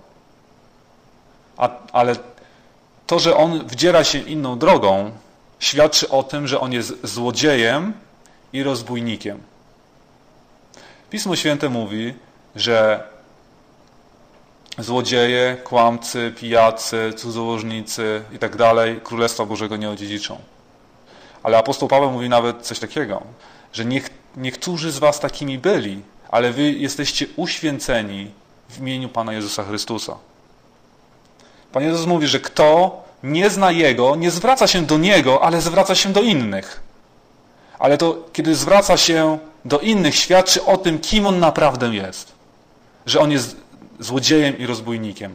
ale to, że on wdziera się inną drogą, świadczy o tym, że on jest złodziejem i rozbójnikiem. Pismo Święte mówi, że złodzieje, kłamcy, pijacy, cudzołożnicy i tak dalej Królestwa Bożego nie odziedziczą. Ale apostoł Paweł mówi nawet coś takiego, że niektórzy z was takimi byli, ale wy jesteście uświęceni w imieniu Pana Jezusa Chrystusa. Pan Jezus mówi, że kto nie zna Jego, nie zwraca się do Niego, ale zwraca się do innych. Ale to, kiedy zwraca się do innych, świadczy o tym, kim on naprawdę jest. Że on jest złodziejem i rozbójnikiem.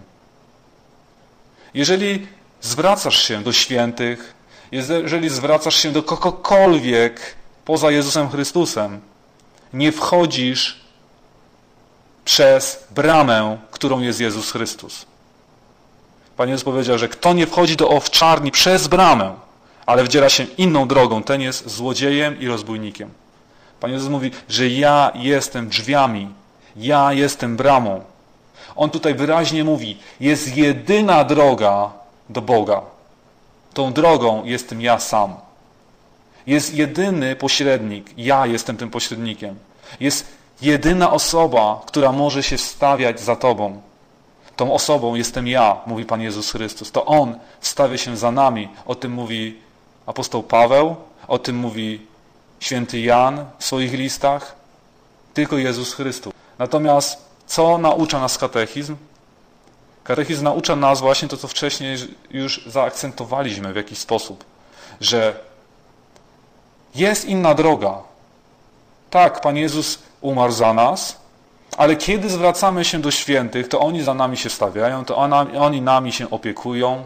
Jeżeli zwracasz się do świętych, jeżeli zwracasz się do kogokolwiek poza Jezusem Chrystusem, nie wchodzisz przez bramę, którą jest Jezus Chrystus. Pan Jezus powiedział, że kto nie wchodzi do owczarni przez bramę, ale wdziera się inną drogą, ten jest złodziejem i rozbójnikiem. Pan Jezus mówi, że ja jestem drzwiami, ja jestem bramą. On tutaj wyraźnie mówi, jest jedyna droga do Boga. Tą drogą jestem ja sam. Jest jedyny pośrednik, ja jestem tym pośrednikiem. Jest jedyna osoba, która może się wstawiać za Tobą. Tą osobą jestem ja, mówi Pan Jezus Chrystus. To On wstawia się za nami. O tym mówi apostoł Paweł, o tym mówi święty Jan w swoich listach. Tylko Jezus Chrystus. Natomiast co naucza nas katechizm? Katechizm naucza nas właśnie to, co wcześniej już zaakcentowaliśmy w jakiś sposób, że jest inna droga. Tak, Pan Jezus umarł za nas, ale kiedy zwracamy się do świętych, to oni za nami się stawiają, to oni nami się opiekują,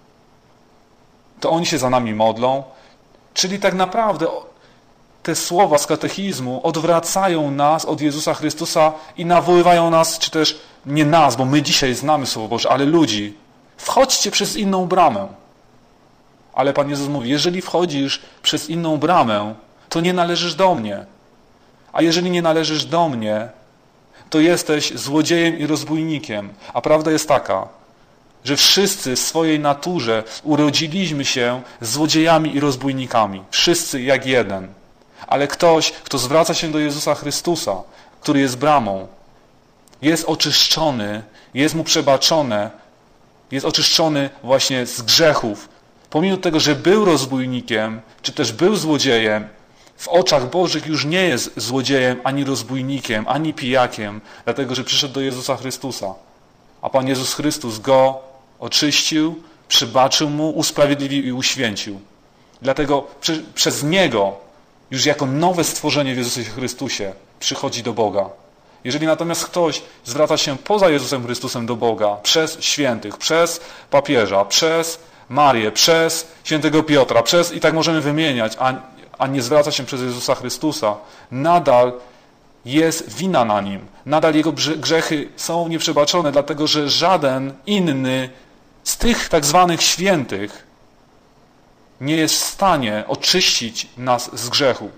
to oni się za nami modlą. Czyli tak naprawdę te słowa z katechizmu odwracają nas od Jezusa Chrystusa i nawoływają nas, czy też nie nas, bo my dzisiaj znamy Słowo Boże, ale ludzi. Wchodźcie przez inną bramę. Ale Pan Jezus mówi, jeżeli wchodzisz przez inną bramę, to nie należysz do mnie. A jeżeli nie należysz do mnie, to jesteś złodziejem i rozbójnikiem. A prawda jest taka, że wszyscy w swojej naturze urodziliśmy się złodziejami i rozbójnikami. Wszyscy jak jeden. Ale ktoś, kto zwraca się do Jezusa Chrystusa, który jest bramą, jest oczyszczony, jest mu przebaczone jest oczyszczony właśnie z grzechów. Pomimo tego, że był rozbójnikiem, czy też był złodziejem, w oczach Bożych już nie jest złodziejem, ani rozbójnikiem, ani pijakiem, dlatego że przyszedł do Jezusa Chrystusa. A Pan Jezus Chrystus go oczyścił, przybaczył mu, usprawiedliwił i uświęcił. Dlatego przez Niego, już jako nowe stworzenie w Jezusie Chrystusie, przychodzi do Boga. Jeżeli natomiast ktoś zwraca się poza Jezusem Chrystusem do Boga, przez świętych, przez papieża, przez Marię, przez świętego Piotra, i tak możemy wymieniać, a nie zwraca się przez Jezusa Chrystusa, nadal jest wina na nim. Nadal jego grzechy są nieprzebaczone, dlatego że żaden inny z tych tak zwanych świętych nie jest w stanie oczyścić nas z grzechu.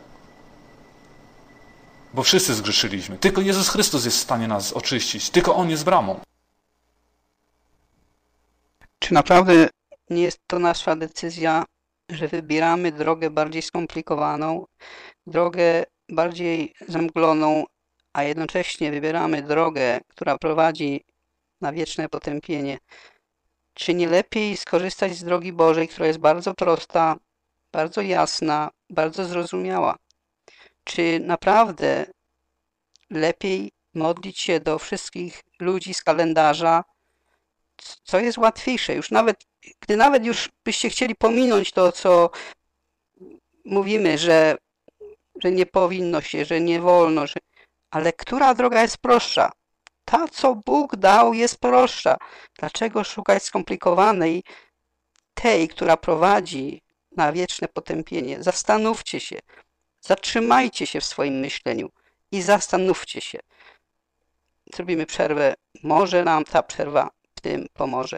Bo wszyscy zgrzeszyliśmy. Tylko Jezus Chrystus jest w stanie nas oczyścić. Tylko On jest bramą. Czy naprawdę nie jest to nasza decyzja, że wybieramy drogę bardziej skomplikowaną, drogę bardziej zamgloną, a jednocześnie wybieramy drogę, która prowadzi na wieczne potępienie? Czy nie lepiej skorzystać z drogi Bożej, która jest bardzo prosta, bardzo jasna, bardzo zrozumiała? Czy naprawdę lepiej modlić się do wszystkich ludzi z kalendarza, co jest łatwiejsze? Gdy nawet już byście chcieli pominąć to, co mówimy, że nie powinno się, że nie wolno, ale która droga jest prostsza? Ta, co Bóg dał, jest prostsza. Dlaczego szukać skomplikowanej, tej, która prowadzi na wieczne potępienie? Zastanówcie się, zatrzymajcie się w swoim myśleniu i zastanówcie się. Zrobimy przerwę. Może nam ta przerwa w tym pomoże.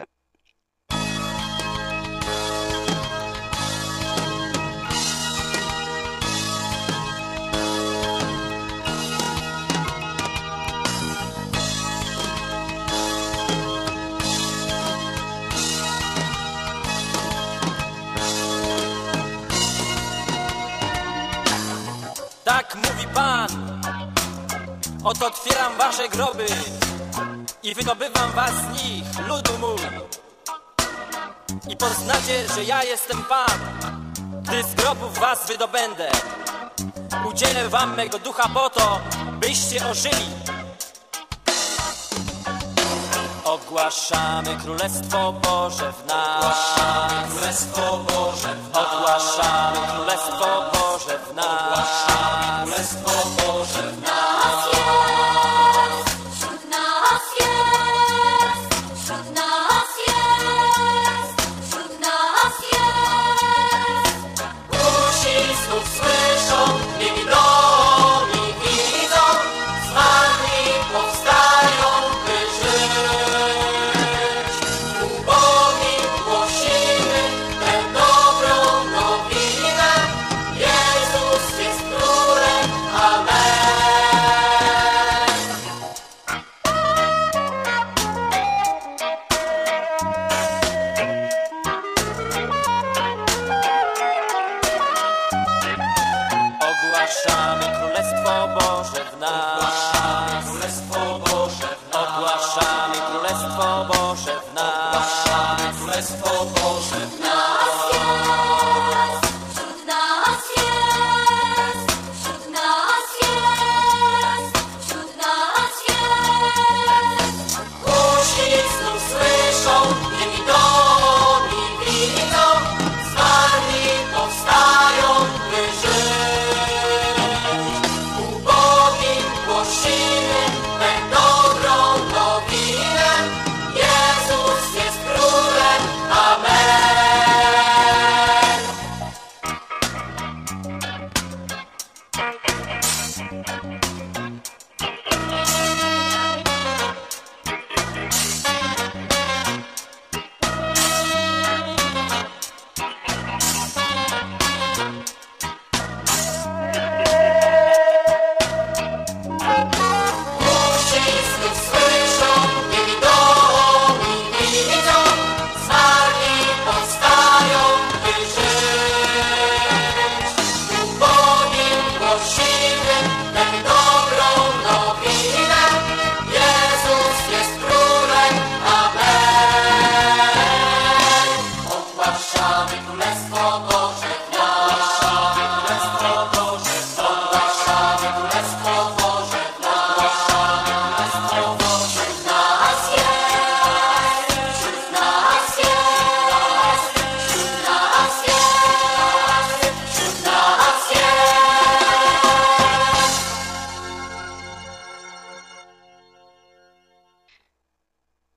Tak mówi Pan, oto otwieram wasze groby i wydobywam was z nich, ludu mój. I poznacie, że ja jestem Pan, gdy z grobów was wydobędę. Udzielę wam mego ducha po to, byście ożyli. Ogłaszamy Królestwo Boże w nas. Ogłaszamy Królestwo Boże w nas. Ogłaszamy Królestwo Boże w nas. Królestwo Boże w nas jest, wśród nas jest, wśród nas jest, wśród nas jest. Uścisków słyszą, niewidomi widzą, zmarli powstają, by żyć. Ubogim głosimy tę dobrą nowinę, Jezus jest Królem, amen. Ogłaszamy Królestwo Boże w nas. Królestwo Boże w nas. Ogłaszamy Królestwo Boże w nas. Królestwo Boże w nas. Wśród nas jest, wśród nas jest, wśród nas jest. Uścisną słyszą, niewidomi widzą, zmarli powstają, by żyć. Ubogim głosimy tę dobrą nowinę, Jezus jest Królem, amen.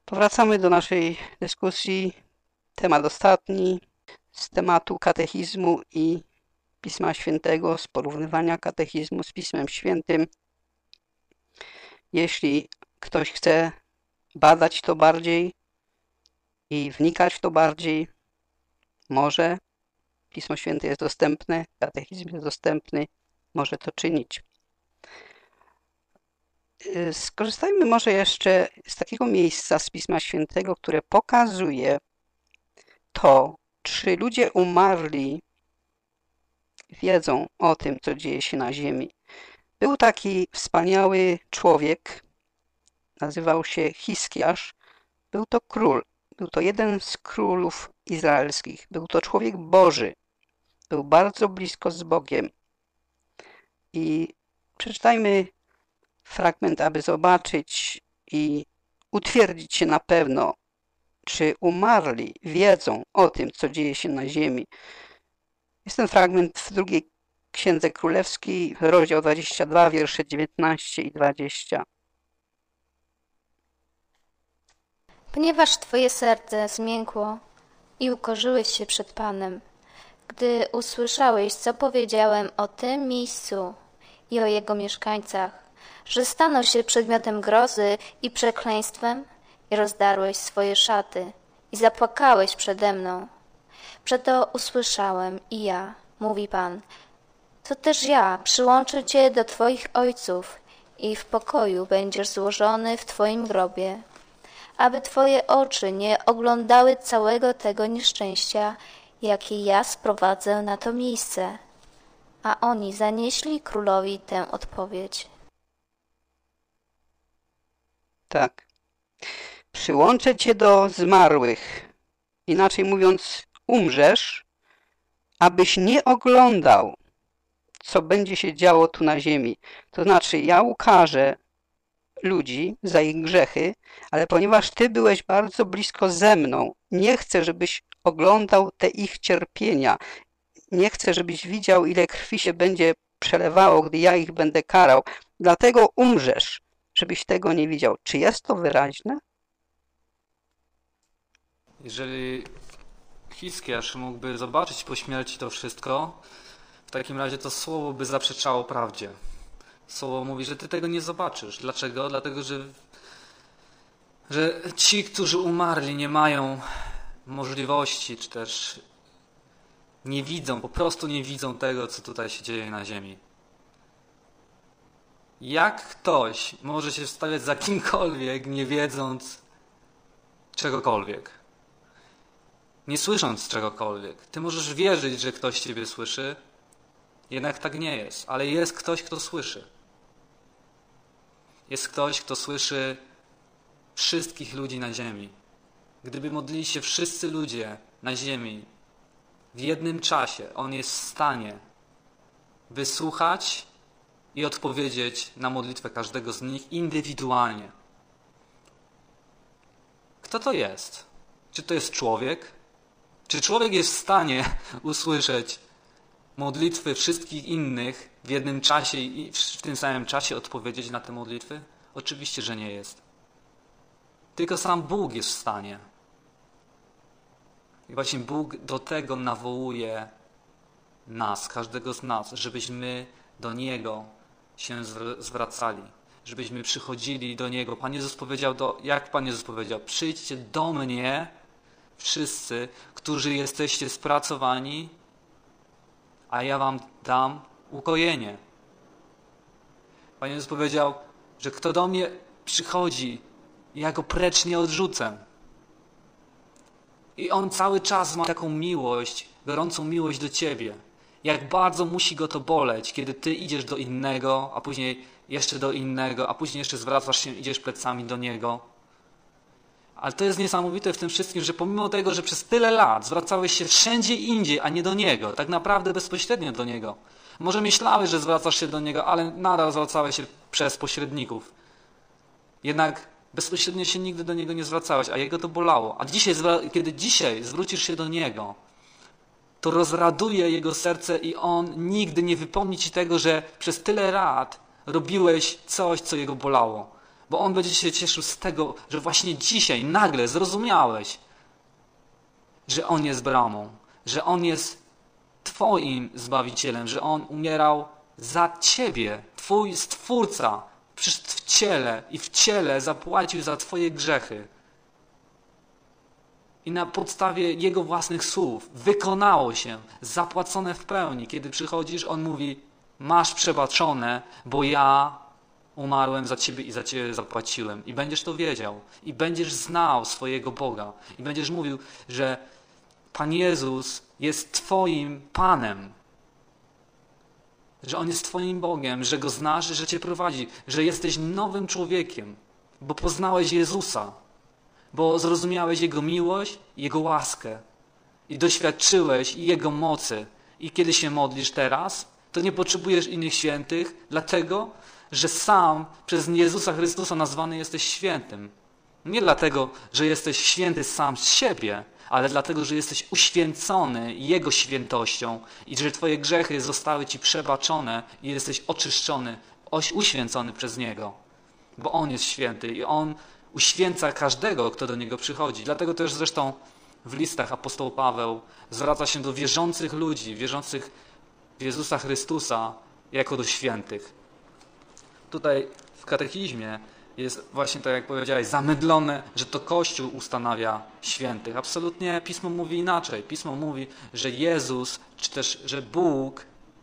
Powracamy do naszej dyskusji. Temat ostatni z tematu katechizmu i Pisma Świętego, z porównywania katechizmu z Pismem Świętym. Jeśli ktoś chce badać to bardziej i wnikać w to bardziej, może. Pismo Święte jest dostępne, katechizm jest dostępny, może to czynić. Skorzystajmy może jeszcze z takiego miejsca z Pisma Świętego, które pokazuje to, czy ludzie umarli wiedzą o tym, co dzieje się na ziemi. Był taki wspaniały człowiek, nazywał się Hiskiasz. Był to król, był to jeden z królów izraelskich. Był to człowiek Boży. Był bardzo blisko z Bogiem. I przeczytajmy fragment, aby zobaczyć i utwierdzić się na pewno, czy umarli wiedzą o tym, co dzieje się na ziemi. Jest ten fragment w drugiej Księdze Królewskiej, rozdział 22, wiersze 19 i 20. Ponieważ Twoje serce zmiękło i ukorzyłeś się przed Panem, gdy usłyszałeś, co powiedziałem o tym miejscu i o jego mieszkańcach, że staną się przedmiotem grozy i przekleństwem, i rozdarłeś swoje szaty i zapłakałeś przede mną. Przeto usłyszałem i ja, mówi Pan, to też ja przyłączę Cię do Twoich ojców i w pokoju będziesz złożony w Twoim grobie, aby Twoje oczy nie oglądały całego tego nieszczęścia, jakie ja sprowadzę na to miejsce. A oni zanieśli królowi tę odpowiedź. Tak. Przyłączę Cię do zmarłych. Inaczej mówiąc, umrzesz, abyś nie oglądał, co będzie się działo tu na ziemi. To znaczy, ja ukażę ludzi za ich grzechy, ale ponieważ Ty byłeś bardzo blisko ze mną, nie chcę, żebyś oglądał te ich cierpienia. Nie chcę, żebyś widział, ile krwi się będzie przelewało, gdy ja ich będę karał. Dlatego umrzesz, żebyś tego nie widział. Czy jest to wyraźne? Jeżeli Hiskiasz mógłby zobaczyć po śmierci to wszystko, w takim razie to słowo by zaprzeczało prawdzie. Słowo mówi, że ty tego nie zobaczysz. Dlaczego? Dlatego, że ci, którzy umarli, nie mają możliwości, czy też nie widzą, po prostu nie widzą tego, co tutaj się dzieje na ziemi. Jak ktoś może się wstawiać za kimkolwiek, nie wiedząc czegokolwiek? Nie słysząc czegokolwiek. Ty możesz wierzyć, że ktoś ciebie słyszy, jednak tak nie jest. Ale jest ktoś, kto słyszy. Jest ktoś, kto słyszy wszystkich ludzi na ziemi. Gdyby modlili się wszyscy ludzie na ziemi w jednym czasie, On jest w stanie wysłuchać i odpowiedzieć na modlitwę każdego z nich indywidualnie. Kto to jest? Czy to jest człowiek? Czy człowiek jest w stanie usłyszeć modlitwy wszystkich innych w jednym czasie i w tym samym czasie odpowiedzieć na te modlitwy? Oczywiście, że nie jest. Tylko sam Bóg jest w stanie. I właśnie Bóg do tego nawołuje nas, każdego z nas, żebyśmy do Niego się zwracali, żebyśmy przychodzili do Niego. Pan Jezus powiedział, jak Pan Jezus powiedział, przyjdźcie do mnie wszyscy, którzy jesteście spracowani, a ja wam dam ukojenie. Pan Jezus powiedział, że kto do mnie przychodzi, ja go precz nie odrzucę. I On cały czas ma taką miłość, gorącą miłość do ciebie. Jak bardzo musi go to boleć, kiedy ty idziesz do innego, a później jeszcze do innego, a później jeszcze zwracasz się, idziesz plecami do niego. Ale to jest niesamowite w tym wszystkim, że pomimo tego, że przez tyle lat zwracałeś się wszędzie indziej, a nie do Niego, tak naprawdę bezpośrednio do Niego. Może myślałeś, że zwracasz się do Niego, ale nadal zwracałeś się przez pośredników. Jednak bezpośrednio się nigdy do Niego nie zwracałeś, a Jego to bolało. A dzisiaj, kiedy dzisiaj zwrócisz się do Niego, to rozraduje Jego serce i On nigdy nie wypomni ci tego, że przez tyle lat robiłeś coś, co Jego bolało. Bo On będzie się cieszył z tego, że właśnie dzisiaj nagle zrozumiałeś, że On jest bramą, że On jest Twoim Zbawicielem, że On umierał za Ciebie, Twój Stwórca, przyszedł w ciele i w ciele zapłacił za Twoje grzechy. I na podstawie Jego własnych słów wykonało się, zapłacone w pełni. Kiedy przychodzisz, On mówi, masz przebaczone, bo ja umarłem za Ciebie i za Ciebie zapłaciłem. I będziesz to wiedział. I będziesz znał swojego Boga. I będziesz mówił, że Pan Jezus jest Twoim Panem. Że On jest Twoim Bogiem, że Go znasz, że Cię prowadzi. Że jesteś nowym człowiekiem, bo poznałeś Jezusa. Bo zrozumiałeś Jego miłość, Jego łaskę. I doświadczyłeś Jego mocy. I kiedy się modlisz teraz, to nie potrzebujesz innych świętych, dlatego, że sam przez Jezusa Chrystusa nazwany jesteś świętym. Nie dlatego, że jesteś święty sam z siebie, ale dlatego, że jesteś uświęcony Jego świętością i że Twoje grzechy zostały Ci przebaczone i jesteś oczyszczony, uświęcony przez Niego. Bo On jest święty i On uświęca każdego, kto do Niego przychodzi. Dlatego też zresztą w listach apostoł Paweł zwraca się do wierzących ludzi, wierzących w Jezusa Chrystusa jako do świętych. Tutaj w katechizmie jest właśnie, tak jak powiedziałeś, zamydlone, że to Kościół ustanawia świętych. Absolutnie Pismo mówi inaczej. Pismo mówi, że Jezus, czy też, że Bóg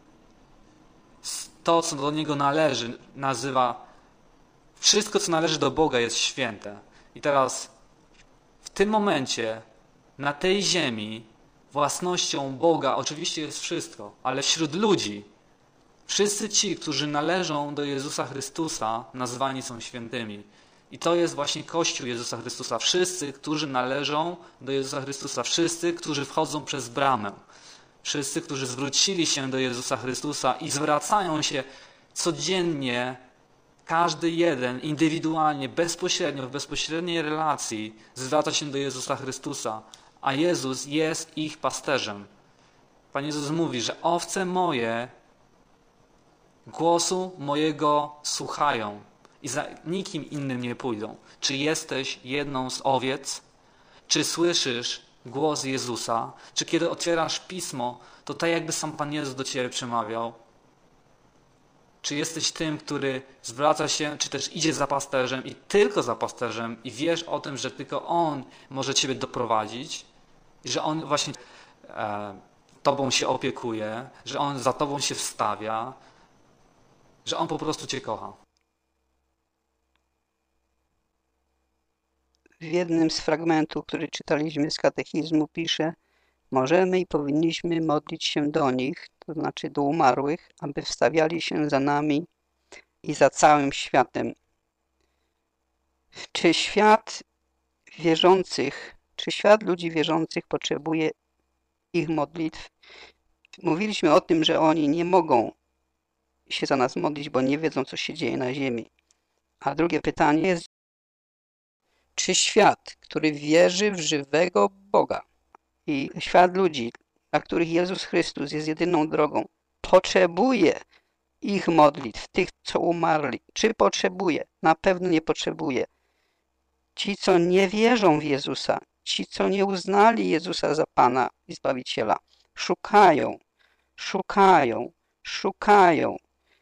to, co do Niego należy, nazywa wszystko, co należy do Boga, jest święte. I teraz w tym momencie na tej ziemi własnością Boga oczywiście jest wszystko, ale wśród ludzi wszyscy ci, którzy należą do Jezusa Chrystusa, nazwani są świętymi. I to jest właśnie Kościół Jezusa Chrystusa. Wszyscy, którzy należą do Jezusa Chrystusa. Wszyscy, którzy wchodzą przez bramę. Wszyscy, którzy zwrócili się do Jezusa Chrystusa i zwracają się codziennie, każdy jeden, indywidualnie, bezpośrednio, w bezpośredniej relacji zwraca się do Jezusa Chrystusa. A Jezus jest ich pasterzem. Pan Jezus mówi, że owce moje głosu mojego słuchają i za nikim innym nie pójdą. Czy jesteś jedną z owiec? Czy słyszysz głos Jezusa? Czy kiedy otwierasz Pismo, to tak jakby sam Pan Jezus do Ciebie przemawiał? Czy jesteś tym, który zwraca się, czy też idzie za pasterzem i tylko za pasterzem i wiesz o tym, że tylko On może Ciebie doprowadzić i że On właśnie Tobą się opiekuje, że On za Tobą się wstawia, że On po prostu Cię kocha. W jednym z fragmentów, który czytaliśmy z katechizmu, pisze: możemy i powinniśmy modlić się do nich, to znaczy do umarłych, aby wstawiali się za nami i za całym światem. Czy świat wierzących, czy świat ludzi wierzących potrzebuje ich modlitw? Mówiliśmy o tym, że oni nie mogą się za nas modlić, bo nie wiedzą, co się dzieje na ziemi. A drugie pytanie jest, czy świat, który wierzy w żywego Boga i świat ludzi, dla których Jezus Chrystus jest jedyną drogą, potrzebuje ich modlitw, tych, co umarli? Czy potrzebuje? Na pewno nie potrzebuje. Ci, co nie wierzą w Jezusa, ci, co nie uznali Jezusa za Pana i Zbawiciela, szukają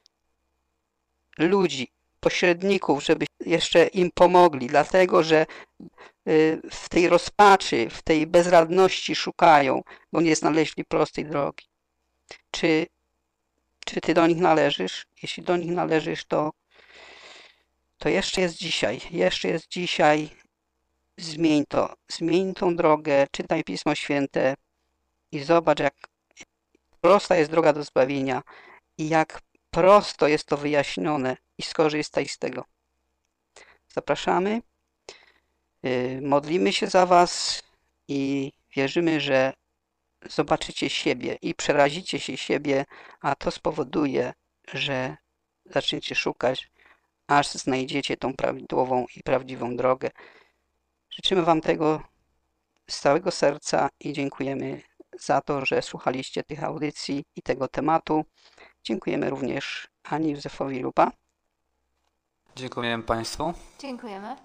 ludzi, pośredników, żeby jeszcze im pomogli, dlatego że w tej rozpaczy, w tej bezradności szukają, bo nie znaleźli prostej drogi. Czy ty do nich należysz? Jeśli do nich należysz, to jeszcze jest dzisiaj. Zmień tą drogę, czytaj Pismo Święte i zobacz, jak prosta jest droga do zbawienia i jak prosto jest to wyjaśnione i skorzystaj z tego. Zapraszamy, modlimy się za Was i wierzymy, że zobaczycie siebie i przerazicie się siebie, a to spowoduje, że zaczniecie szukać, aż znajdziecie tą prawidłową i prawdziwą drogę. Życzymy Wam tego z całego serca i dziękujemy za to, że słuchaliście tych audycji i tego tematu. Dziękujemy również Ani Józefowi Lupa. Dziękujemy Państwu. Dziękujemy.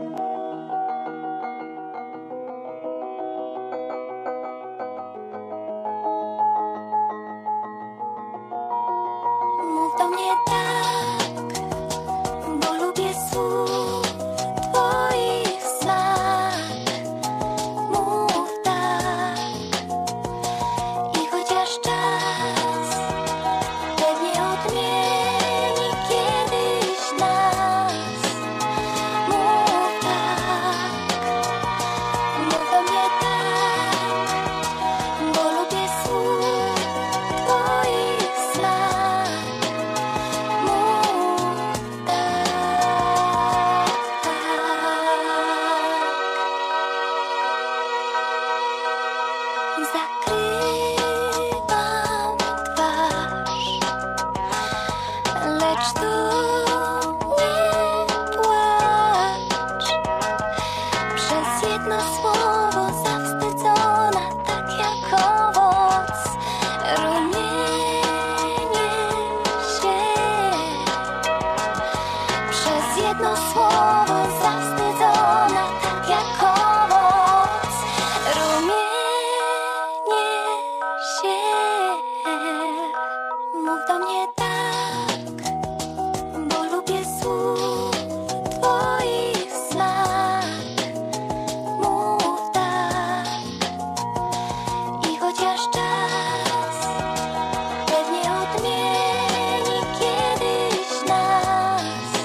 Mów do mnie tak, bo lubię słów Twoich znak. Mów tak i chociaż czas pewnie odmieni kiedyś nas. Mów tak, mów do mnie tak, bo lubię słów Twoich znak. Zakrywam twarz, lecz tu nie płacz. Przez jedno słowo zawstydzona, tak jak owoc, rumienię się. Przez jedno słowo zawstydzona, tak jak owoc, rumienię się. Mów do mnie tak, bo lubię słów Twoich znak. Mów tak i chociaż czas pewnie odmieni kiedyś nas.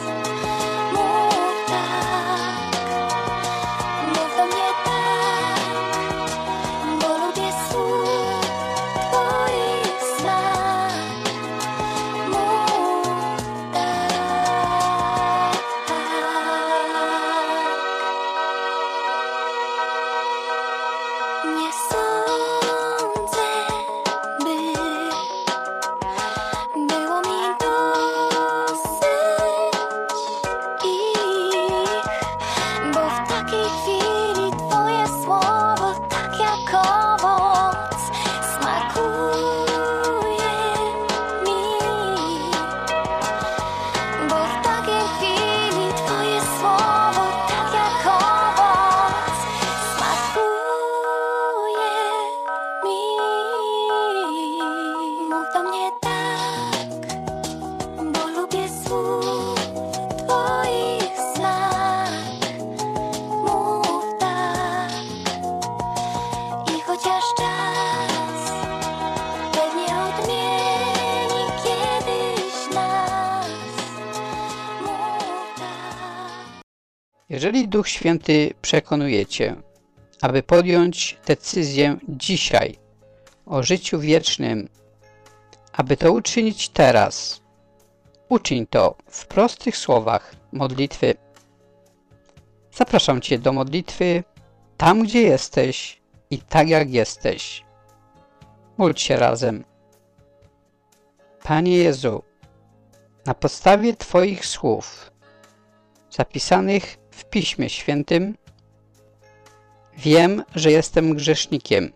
Mów tak, mów do mnie tak, bo lubię słów Twoich znak. Mów tak. Nie sądzę, by było mi dosyć ich, bo w takiej chwili Twoje słowo, tak jak owoc, smakuje mi. Bo w takiej chwili Twoje słowo, tak jak owoc, smakuje mi. Mów do mnie tak, bo lubię słów Twoich znak. Mów tak i chociaż czas pewnie odmieni kiedyś nas. Mów tak. Jeżeli Duch Święty przekonuje Cię, aby podjąć decyzję dzisiaj o życiu wiecznym, aby to uczynić teraz, uczyń to w prostych słowach modlitwy. Zapraszam Cię do modlitwy tam, gdzie jesteś i tak jak jesteś. Módl się razem. Panie Jezu, na podstawie Twoich słów zapisanych w Piśmie Świętym wiem, że jestem grzesznikiem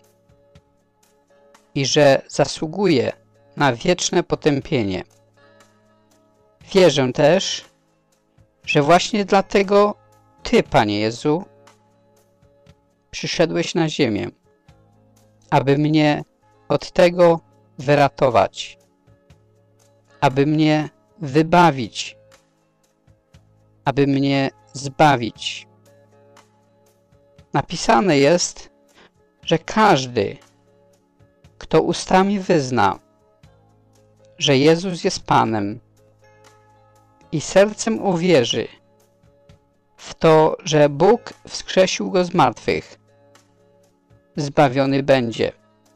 i że zasługuję na wieczne potępienie. Wierzę też, że właśnie dlatego Ty, Panie Jezu, przyszedłeś na ziemię, aby mnie od tego wyratować, aby mnie wybawić, aby mnie zbawić. Napisane jest, że każdy, kto ustami wyzna, że Jezus jest Panem i sercem uwierzy w to, że Bóg wskrzesił Go z martwych, zbawiony będzie,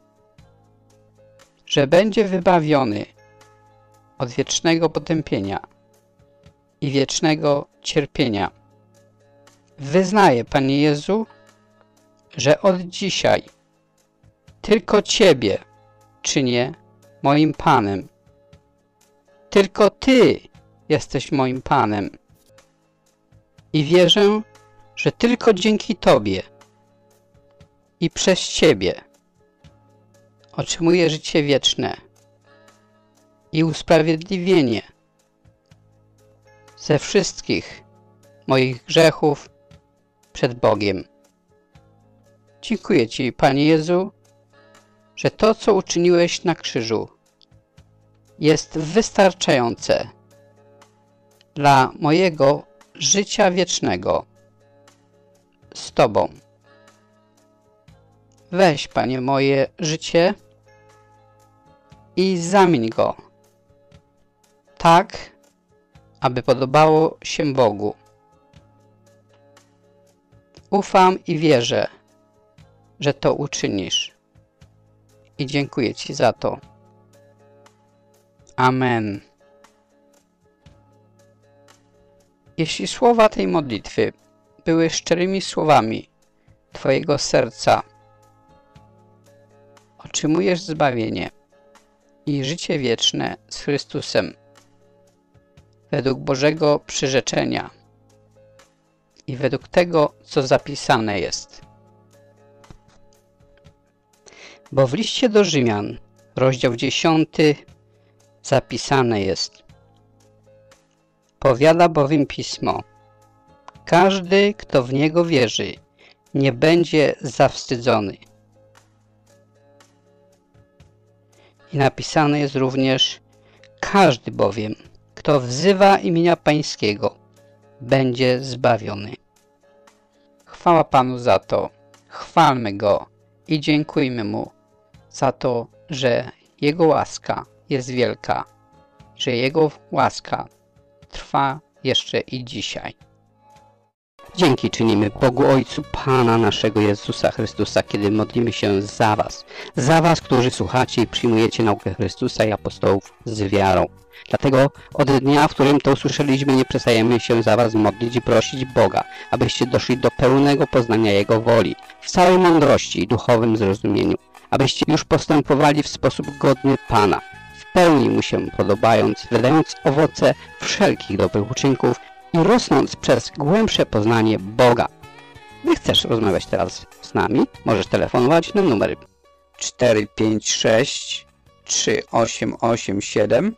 że będzie wybawiony od wiecznego potępienia i wiecznego cierpienia. Wyznaję, Panie Jezu, że od dzisiaj tylko Ciebie czynię moim Panem. Tylko Ty jesteś moim Panem. I wierzę, że tylko dzięki Tobie i przez Ciebie otrzymuję życie wieczne i usprawiedliwienie ze wszystkich moich grzechów przed Bogiem. Dziękuję Ci, Panie Jezu, że to, co uczyniłeś na krzyżu, jest wystarczające dla mojego życia wiecznego z Tobą. Weź, Panie, moje życie i zamień go tak, aby podobało się Bogu. Ufam i wierzę, że to uczynisz. I dziękuję Ci za to. Amen. Jeśli słowa tej modlitwy były szczerymi słowami Twojego serca, otrzymujesz zbawienie i życie wieczne z Chrystusem według Bożego przyrzeczenia i według tego, co zapisane jest. Bo w liście do Rzymian, rozdział 10, zapisane jest: powiada bowiem Pismo: każdy, kto w Niego wierzy, nie będzie zawstydzony. I napisane jest również: każdy bowiem, kto wzywa imienia Pańskiego, będzie zbawiony. Chwała Panu za to. Chwalmy Go i dziękujmy Mu za to, że Jego łaska jest wielka, że Jego łaska trwa jeszcze i dzisiaj. Dzięki czynimy Bogu Ojcu Pana naszego Jezusa Chrystusa, kiedy modlimy się za Was, którzy słuchacie i przyjmujecie naukę Chrystusa i apostołów z wiarą. Dlatego od dnia, w którym to usłyszeliśmy, nie przestajemy się za Was modlić i prosić Boga, abyście doszli do pełnego poznania Jego woli, w całej mądrości i duchowym zrozumieniu, abyście już postępowali w sposób godny Pana, w pełni Mu się podobając, wydając owoce wszelkich dobrych uczynków i rosnąc przez głębsze poznanie Boga. Gdy chcesz rozmawiać teraz z nami, możesz telefonować na numer 456 3887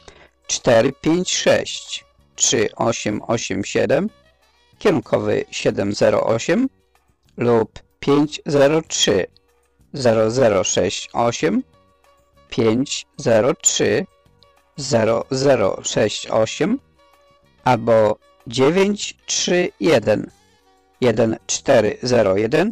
456 3887, kierunkowy 708 lub 503 0068 503 0068 albo 931 1401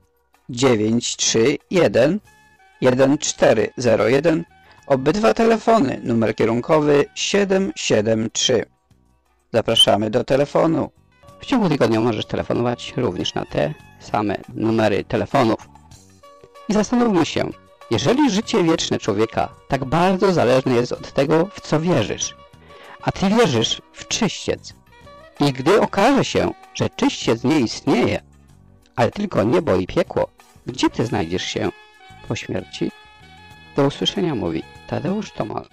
931 1401. Obydwa telefony, numer kierunkowy 773. Zapraszamy do telefonu. W ciągu tygodnia możesz telefonować również na te same numery telefonów. I zastanówmy się, jeżeli życie wieczne człowieka tak bardzo zależne jest od tego, w co wierzysz, a Ty wierzysz w czyściec, i gdy okaże się, że czyściec nie istnieje, ale tylko niebo i piekło, gdzie Ty znajdziesz się po śmierci? Do usłyszenia, mówi Tadeusz Tomal.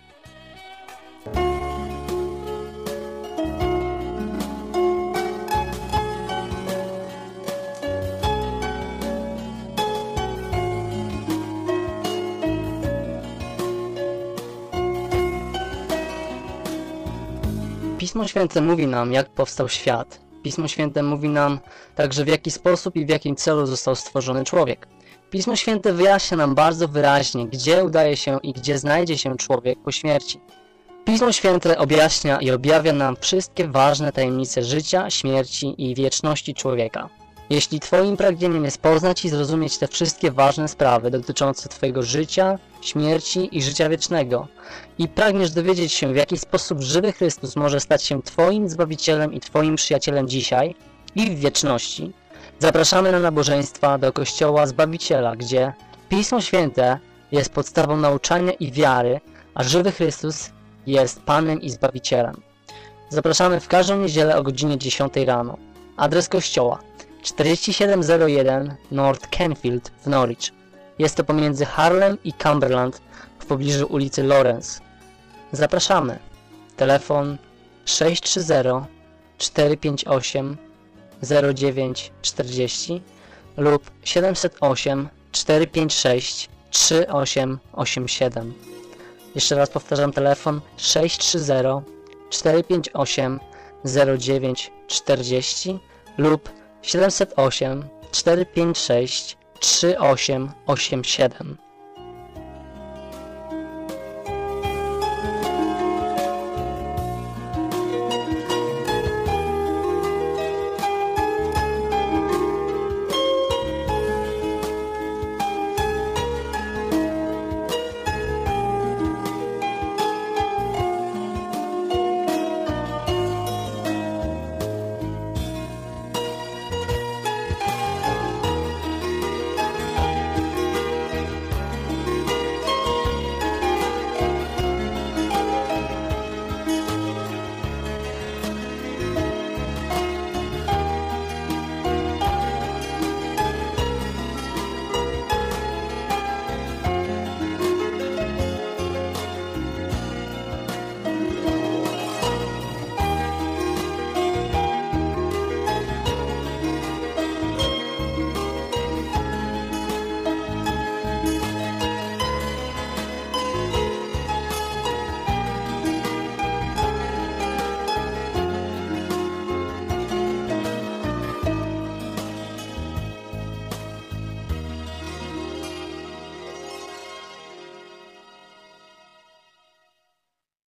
Pismo Święte mówi nam, jak powstał świat. Pismo Święte mówi nam także, w jaki sposób i w jakim celu został stworzony człowiek. Pismo Święte wyjaśnia nam bardzo wyraźnie, gdzie udaje się i gdzie znajdzie się człowiek po śmierci. Pismo Święte objaśnia i objawia nam wszystkie ważne tajemnice życia, śmierci i wieczności człowieka. Jeśli Twoim pragnieniem jest poznać i zrozumieć te wszystkie ważne sprawy dotyczące Twojego życia, śmierci i życia wiecznego i pragniesz dowiedzieć się, w jaki sposób żywy Chrystus może stać się Twoim Zbawicielem i Twoim przyjacielem dzisiaj i w wieczności, zapraszamy na nabożeństwa do Kościoła Zbawiciela, gdzie Pismo Święte jest podstawą nauczania i wiary, a żywy Chrystus jest Panem i Zbawicielem. Zapraszamy w każdą niedzielę o godzinie 10 rano. Adres kościoła: 4701 North Canfield w Norwich. Jest to pomiędzy Harlem i Cumberland w pobliżu ulicy Lawrence. Zapraszamy. Telefon 630 458 0940 lub 708 456 3887. Jeszcze raz powtarzam, telefon 630 458 09 40 lub 708 456 3887.